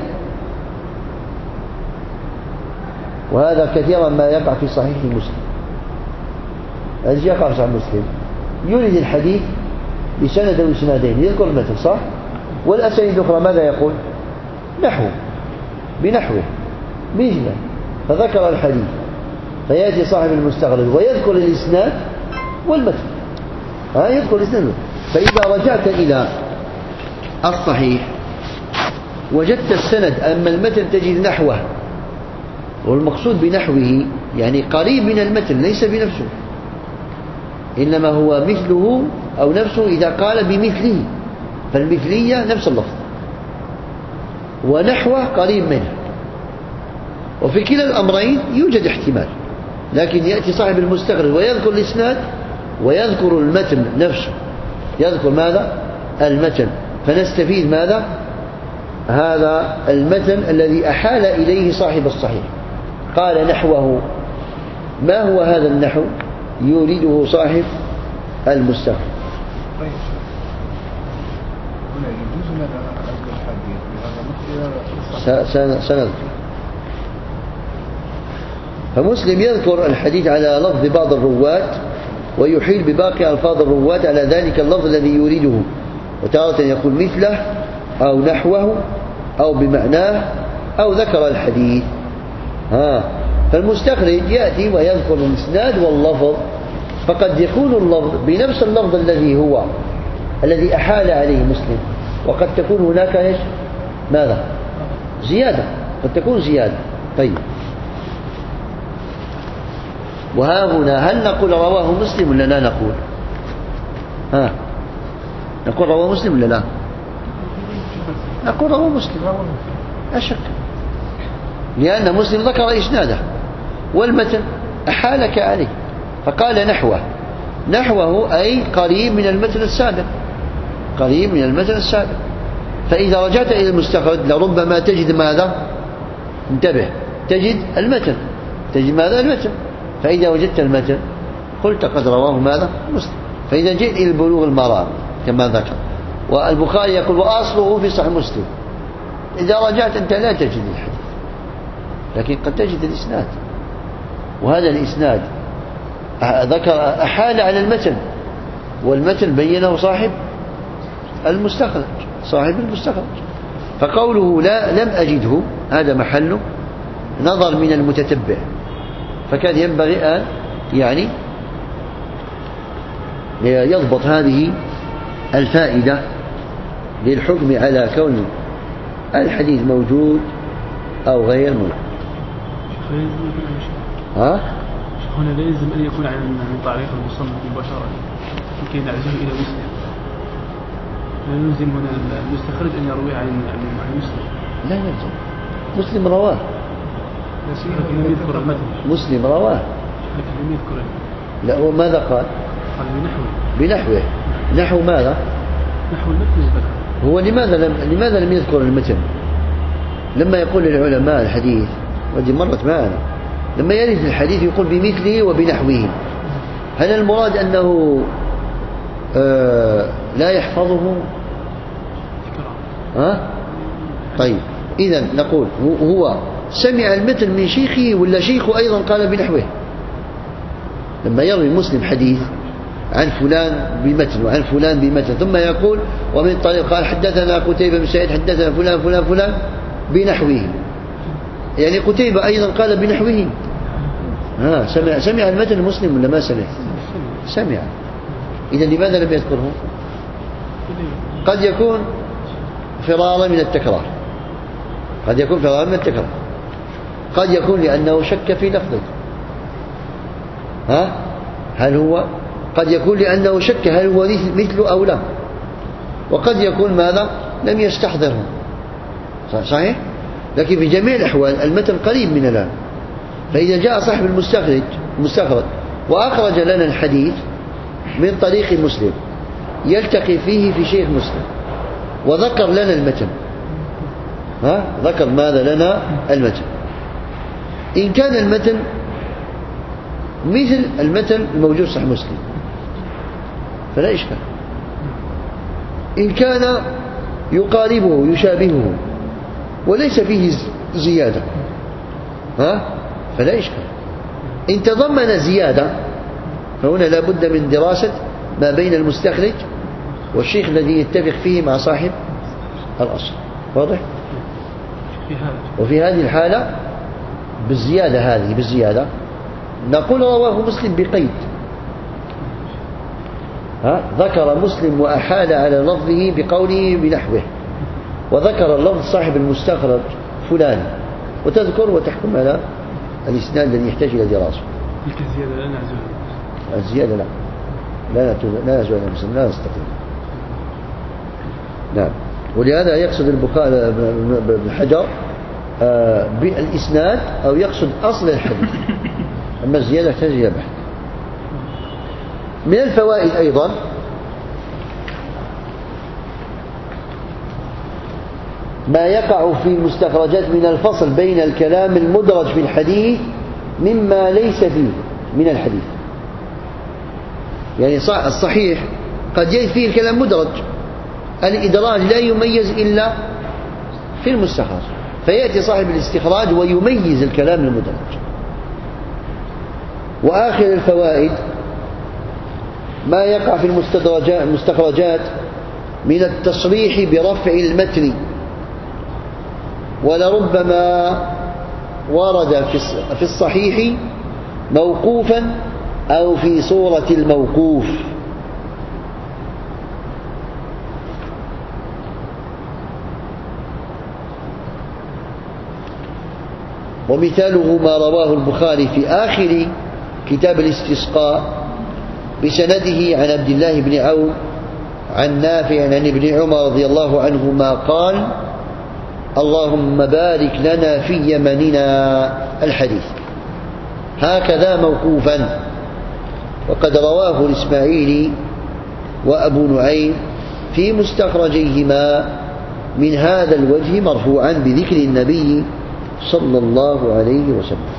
وهذا كثيرا ما يقع في صحيح مسلم. الذي يقع في صحيح مسلم يورد الحديث بسند أو إسنادين، يذكر المتن صح، والأسانيد الأخرى ماذا يقول؟ نحو بنحوه مثله، فذكر الحديث، فيأتي صاحب المستخرج ويذكر الإسناد والمتن، يذكر الإسناد. فإذا رجعت إلى الصحيح وجدت السند أما المتن تجد نحوه، والمقصود بنحوه يعني قريب من المتن ليس بنفسه، إنما هو مثله أو نفسه إذا قال بمثله، فالمثلية نفس اللفظ، ونحوه قريب منه. وفي كلا الأمرين يوجد احتمال، لكن يأتي صاحب المستخرج ويذكر الإسناد ويذكر المتن نفسه، يذكر ماذا؟ المتن، فنستفيد ماذا؟ هذا المتن الذي أحال إليه صاحب الصحيح، قال نحوه. ما هو هذا النحو؟ يريده صاحب المستخرج. طيب هنا يجوز لنا أخذ الحديث بهذا سند. فمسلم يذكر الحديث على لفظ بعض الرواة ويحيل بباقي ألفاظ الرواة على ذلك اللفظ الذي يريده، وتارة يقول مثله أو نحوه أو بمعناه أو ذكر الحديث. فالمستخرج يأتي ويذكر الإسناد واللفظ، فقد يكون اللفظ بنفس اللفظ الذي أحال عليه مسلم، وقد تكون هناك إيش؟ ماذا؟ زيادة، قد تكون زيادة. طيب، وها هنا هل نقول رواه مسلم ولا لا نقول؟ نقول رواه مسلم ولا لا؟ نقول رواه مسلم، لا شك، لأن مسلم ذكر إسناده والمتن أحالك عليه، فقال نحوه أي قريب من المتن السابق، قريب من المتن السابق. فإذا رجعت إلى المستخرج لربما تجد ماذا؟ انتبه، تجد المتن، تجد ماذا؟ المتن. فإذا وجدت المتن قلت قد رواه ماذا؟ مسلم. فإذا جئت إلى بلوغ المرام كما ذكر، والبخاري يقول وأصله في صحيح مسلم، إذا رجعت أنت لا تجد الحديث، لكن قد تجد الإسناد، وهذا الإسناد ذكر أحال على المتن، والمتن بينه صاحب المستخرج، فقوله لم أجده هذا محله نظر من المتتبع، فكان ينبغي أن يعني يضبط هذه الفائدة للحكم على كون الحديث موجود أو غير موجود. هنا لا يلزم أن يكون عن طريق المصنف مباشرة لكي نعزه إلى مسلم، لا يلزم هنا المستخرج أن يروي عن مسلم. لا يلزم، مسلم رواه، لكن لم يذكر المتن. مسلم رواه لكن لم يذكر. لا، وماذا قال؟ قال بنحوه. نحو ماذا؟ نحو المتن ذكر. هو لماذا لم يذكر المتن؟ لما يقول العلماء الحديث، ودي مرت معنا، لما يرد الحديث يقول بمثله وبنحوه، هل المراد أنه لا يحفظه؟ طيب، إذن نقول هو سمع المتن من شيخه ولا شيخه أيضا قال بنحوه؟ لما يروي مسلم حديث عن فلان بمتن وعن فلان بمتن، ثم يقول ومن طريق قال حدثنا قتيبة بن سعيد حدثنا فلان فلان فلان بنحوه، يعني قتيبة أيضا قال بنحوه. سمع المتن مسلم ولا ما سمع؟ إذا لماذا لم يذكره؟ قد يكون فرارا من التكرار، قد يكون لأنه شك في لفظه، هل هو؟ قد يكون لأنه شك هل هو مثل أو لا، وقد يكون ماذا؟ لم يستحضره، صحيح؟ لكن في جميع الأحوال المتن قريب من الآن. فإذا جاء صاحب المستخرج وأخرج لنا الحديث من طريق مسلم يلتقي فيه في شيخ مسلم وذكر لنا المتن، ذكر ماذا لنا؟ المتن. إن كان المتن مثل المتن الموجود صحيح مسلم فلا إشكال، إن كان يقاربه يشابهه وليس فيه زيادة فلا إشكال. إن تضمن زيادة فهنا لا بد من دراسة ما بين المستخرج والشيخ الذي يتفق فيه مع صاحب الأصل. واضح؟ وفي هذه الحالة بالزيادة نقول رواه مسلم بقيد، ذكر مسلم وأحال على لفظه بقوله بنحوه، وذكر اللفظ صاحب المستخرج فلان، وتذكر وتحكم على الإسناد الذي يحتاج إلى دراسة. تلك الزيادة لا نعزوها. الزيادة لا نعزوها المسلم، لا نستطيع. نعم. ولهذا يقصد البخاري بن حجر بالإسناد أو يقصد أصل الحديث، أما الزيادة تحتاج إلى بحث. من الفوائد أيضا ما يقع في المستخرجات من الفصل بين الكلام المدرج في الحديث مما ليس فيه من الحديث. يعني الصحيح قد يأتي فيه الكلام مدرج، الإدراج لا يميز إلا في المستخرج، فيأتي صاحب الاستخراج ويميز الكلام المدرج. وآخر الفوائد ما يقع في المستخرجات من التصريح برفع المتن، ولربما ورد في الصحيح موقوفا أو في صورة الموقوف. ومثاله ما رواه البخاري في آخر كتاب الاستسقاء بسنده عن عبد الله بن عون عن نافع عن ابن عمر رضي الله عنهما قال: اللهم بارك لنا في يمننا الحديث، هكذا موقوفا. وقد رواه الإسماعيلي وأبو نعيم في مستخرجيهما من هذا الوجه مرفوعا بذكر النبي صلى الله عليه وسلم.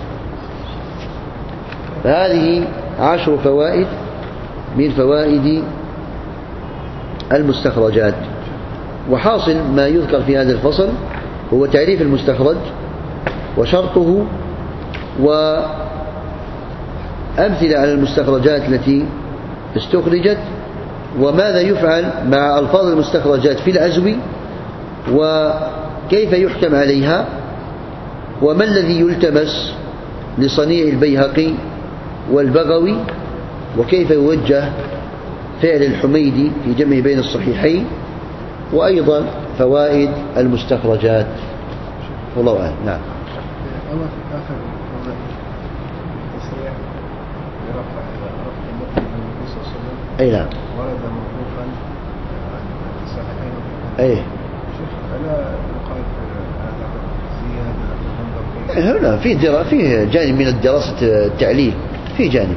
فهذه 10 فوائد من فوائد المستخرجات. وحاصل ما يذكر في هذا الفصل هو تعريف المستخرج وشرطه، وأمثلة على المستخرجات التي استخرجت، وماذا يفعل مع ألفاظ المستخرجات في العزو، وكيف يحكم عليها، وما الذي يلتمس لصنيع البيهقي والبغوي، وكيف يوجه فعل الحميدي في جمع بين الصحيحين، وأيضا فوائد المستخرجات. والله أعلم. نعم. الله في آخر الفوائد تصريح برفع المتن من النبي صلى الله عليه وسلم. أي نعم. ورد موقوفا في الصحيحين. أي. شيخ ألا يقال هذا زيادة هنا في جانب من الدراسة التعليل، في جانب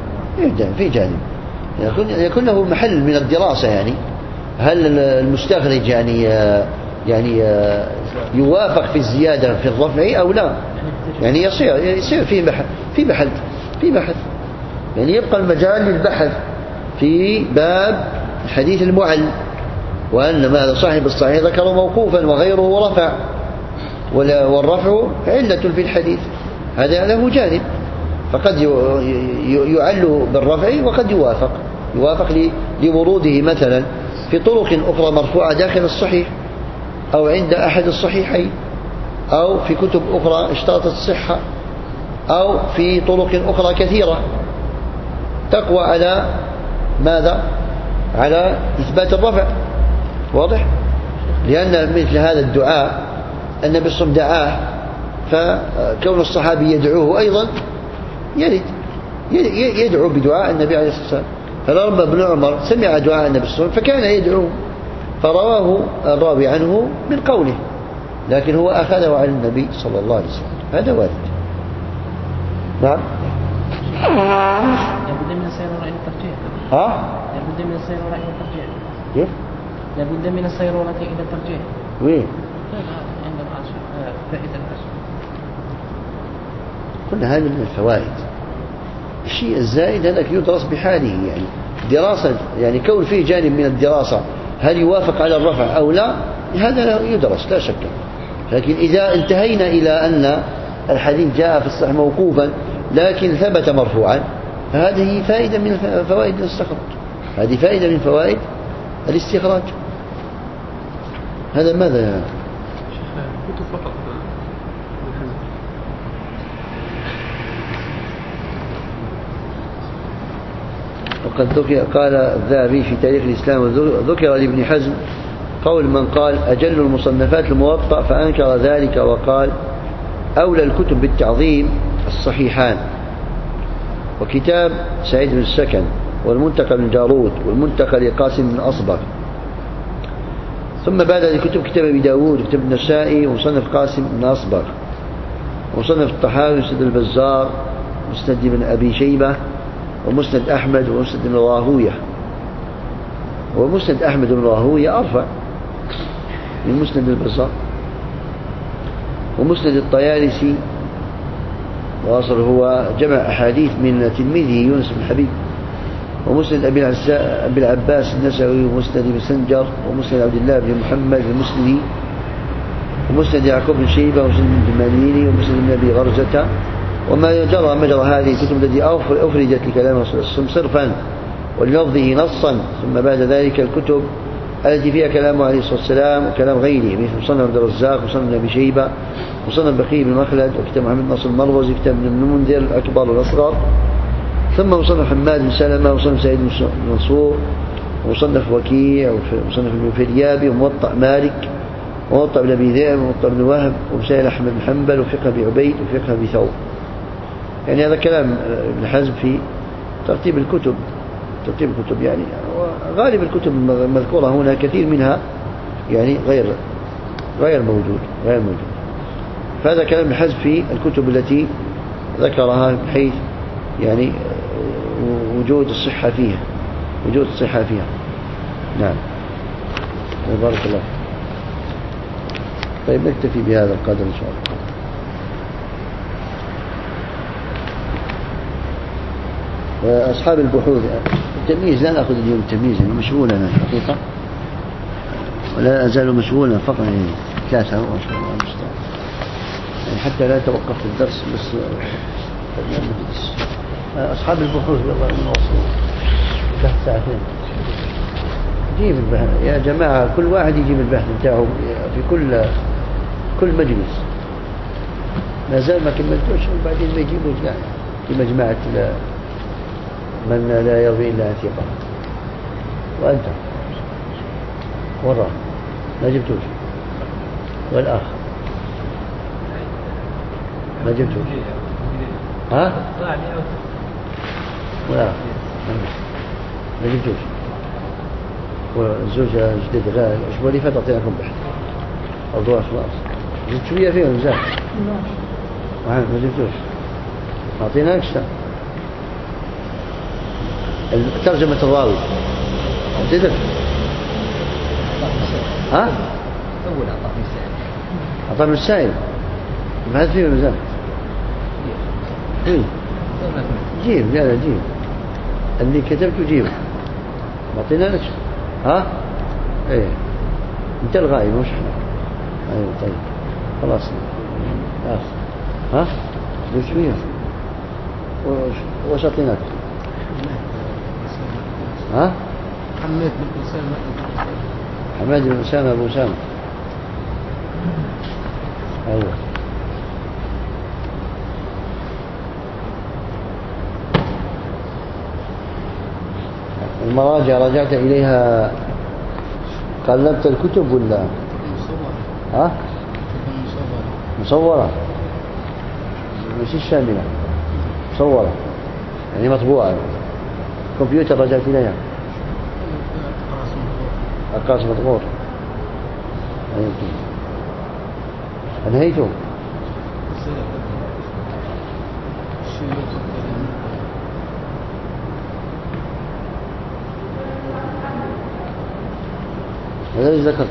يكون له محل من الدراسة. يعني هل المستخرج يعني يوافق في الزيادة في الرفع أو لا؟ يعني يصير في بحث يعني يبقى المجال للبحث في باب الحديث المعل، وأن ما صاحب الصحيح ذكر موقوفا وغيره رفع، والرفع علة في الحديث، هذا له جانب، فقد يعل بالرفع وقد يوافق لوروده مثلا في طرق أخرى مرفوعة داخل الصحيح أو عند أحد الصحيحين، أو في كتب أخرى اشترطت الصحة، أو في طرق أخرى كثيرة تقوى على ماذا؟ على إثبات الرفع. واضح؟ لأن مثل هذا الدعاء النبي صلى الله عليه وسلم دعاه، فكون الصحابي يدعوه أيضا يدعو بدعاء النبي عليه الصلاة والسلام. فلما ابن عمر سمع دعاء النبي صلى الله عليه وسلم فكان يدعو، فرواه الراوي عنه من قوله، لكن هو أخذه عن النبي صلى الله عليه وسلم، هذا وارد. نعم. لابد من السيرورة إلى الترجيح. لابد من السيرورة إلى الترجيح. كيف؟ لابد من السيرورة إلى الترجيح. وين؟ عندما فائدة الأسفل. كل هذه من الفوائد. الشيء الزائد هذاك يدرس بحاله، يعني دراسة، يعني كون فيه جانب من الدراسة هل يوافق على الرفع أو لا، هذا يدرس لا شك. لكن إذا انتهينا إلى أن الحديث جاء في الصحيح موقوفا لكن ثبت مرفوعا، فهذه فائدة من فوائد الاستخراج، هذه فائدة من فوائد الاستخراج. هذا ماذا يعني؟ كتب فقط وقد قال الذهبي في تاريخ الإسلام ذكر لابن حزم قول من قال أجل المصنفات الموطأ فأنكر ذلك وقال أولى الكتب بالتعظيم الصحيحان وكتاب سعيد بن السكن والمنتقى بن جارود والمنتقى لقاسم بن أصبغ. ثم بعد الكتب كتاب أبي داود وكتاب النسائي ومصنف قاسم بن أصبغ ومصنف الطحاوي ومسند البزار ومسند بن أبي شيبة ومسند أحمد ومسند بن راهوية. ومسند أحمد بن راهوية أرفع من مسند البزار. ومسند الطيالسي واصل هو جمع أحاديث من تلميذه يونس بن حبيب. ومسند أبي العباس النسوي ومسند بن سنجر ومسند عبد الله بن محمد المسندي ومسند يعقوب بن شيبة ومسند بن الماليني ومسند بن أبي غرزة. وما جرى مجرى هذه الكتب التي أفردت لكلام رسول الله صرفا وللفظه نصا. ثم بعد ذلك الكتب التي فيها كلامه عليه الصلاة والسلام وكلام غيره مثل مصنف عبد الرزاق ومصنف أبي شيبة ومصنف بقي بن مخلد وكتاب محمد ناصر المروزي وكتاب ابن المنذر الأكبر والأصغر. ثم مصنف حماد بن سلمة ومصنف سعيد بن منصور ومصنف وكيع ومصنف ابن الفريابي وموطأ مالك وموطأ ابن أبي ذئب وموطأ ابن وهب ومسائل أحمد بن حنبل وفقه أبي عبيد وفقه أبي ثور. يعني هذا كلام ابن حزم في ترتيب الكتب يعني. وغالب الكتب المذكورة هنا كثير منها يعني غير موجود. فهذا كلام ابن حزم في الكتب التي ذكرها بحيث يعني وجود الصحة فيها. نعم. بارك الله. طيب نكتفي بهذا القدر إن شاء الله. أصحاب البحوث التمييز لا نأخذ اليوم التمييز يعني مشغول أنا الحقيقة ولا أزال مشغولا فقط يعني 3 أو شاء الله المستعان يعني حتى لا توقفت الدرس بس أصحاب البحوث والله نوصل 3 ساعتين. جيب البحث يا جماعة كل واحد يجيب البحث بتاعه في كل مجلس ما زال ما كملتوش وبعدين ما يجيبوش يعني في مجموعة من لا يروي إلا عن ثقة. وأنت وراه ما جبتوش والآخر ما جبتوش ها والآخر ما جبتوش والزوجة جديد غالي الأسبوع اللي فات أعطيناكم بحث موضوع خلاص جبت شوية فيهم زاد ما جبتوش ما أعطيناكش ترجمة الراوي تدر ها؟ أول أعطاني السائل ما هذا فيه مزال جيب لا جيب اللي كتبته جيب ما أعطينا لك ها؟ ايه انت الغايب مش احنا. ايوه طيب خلاص ها؟ جيب شوية وش أعطيناك؟ ها؟ حماد بن أسامة أبو أسامة. أيوة المراجع رجعت إليها قلبت الكتب ولا ها؟ مصورة مش الشاملة مصورة يعني مطبوعة كمبيوتر رجعت إليها أقاس مطبوع. أنهيته هذا اللي ذكرته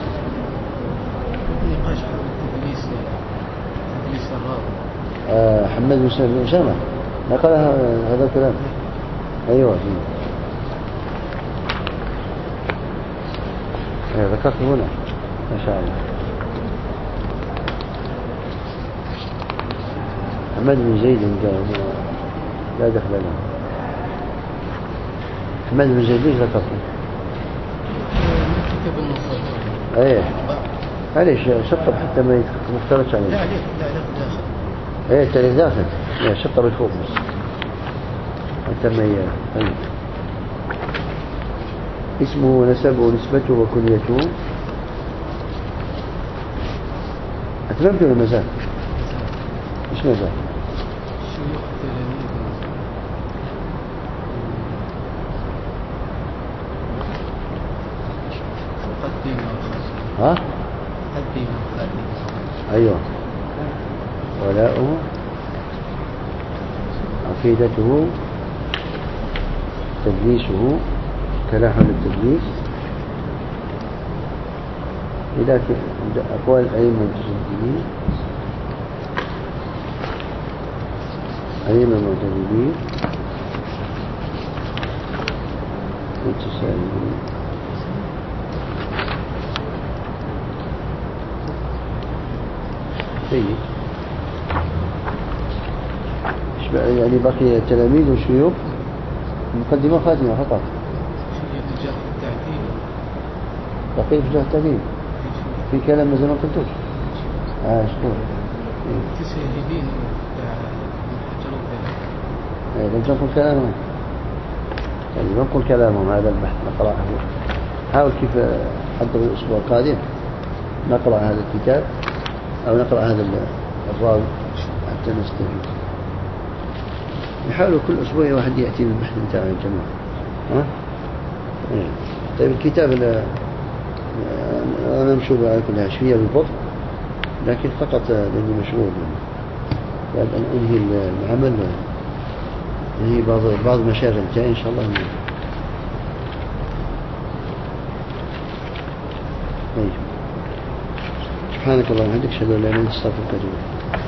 حماد بن أسامة نقل هذا الكلام. أيوة ذكرت هنا ما شاء الله. حماد بن زيد لا دخل له. حماد بن زيد ليش ذكرته؟ كتاب النص. ايه معليش شطب حتى ما يختلطش عليه. لا داخل. ايه التاريخ داخل. شطب الفوق بس حتى ما طيب. اسمه ونسبه ونسبته وكنيته. أتممت ولا مازال؟ إيش مازال؟ شيوخ تلاميذ. مقدمة وخاتمة. ها؟ مقدمة وخاتمة. أيوه. ولاؤه عقيدته تدليسه تلاحم التدليس إلى أقوال الأئمة المتشددين أئمة المعتدلين متساهلين طيب يعني بقي التلاميذ والشيوخ مقدمة خاتمة فقط. بقي في جهة التعديل في كلام ما زي ما قلتوش. شكرا. تسهيلين لم تنقل كلامهم يعني ننقل كلامهم. هذا البحث نقرأه. حاول كيف حضر الأسبوع القادم نقرأ هذا الكتاب أو نقرأ هذا الراوي حتى نستفيد. نحاول كل أسبوع واحد يأتي بالبحث بتاعه يا جماعة. طيب الكتاب أنا مشغول كلها شوية بالضبط لكن فقط لأني مشغول بعد أن أنهي العمل أنهي بعض المشاغل جاي إن شاء الله. طيب سبحانك اللهم وبحمدك أشهد أن لا إله إلا أنت أستغفرك وأتوب إليك.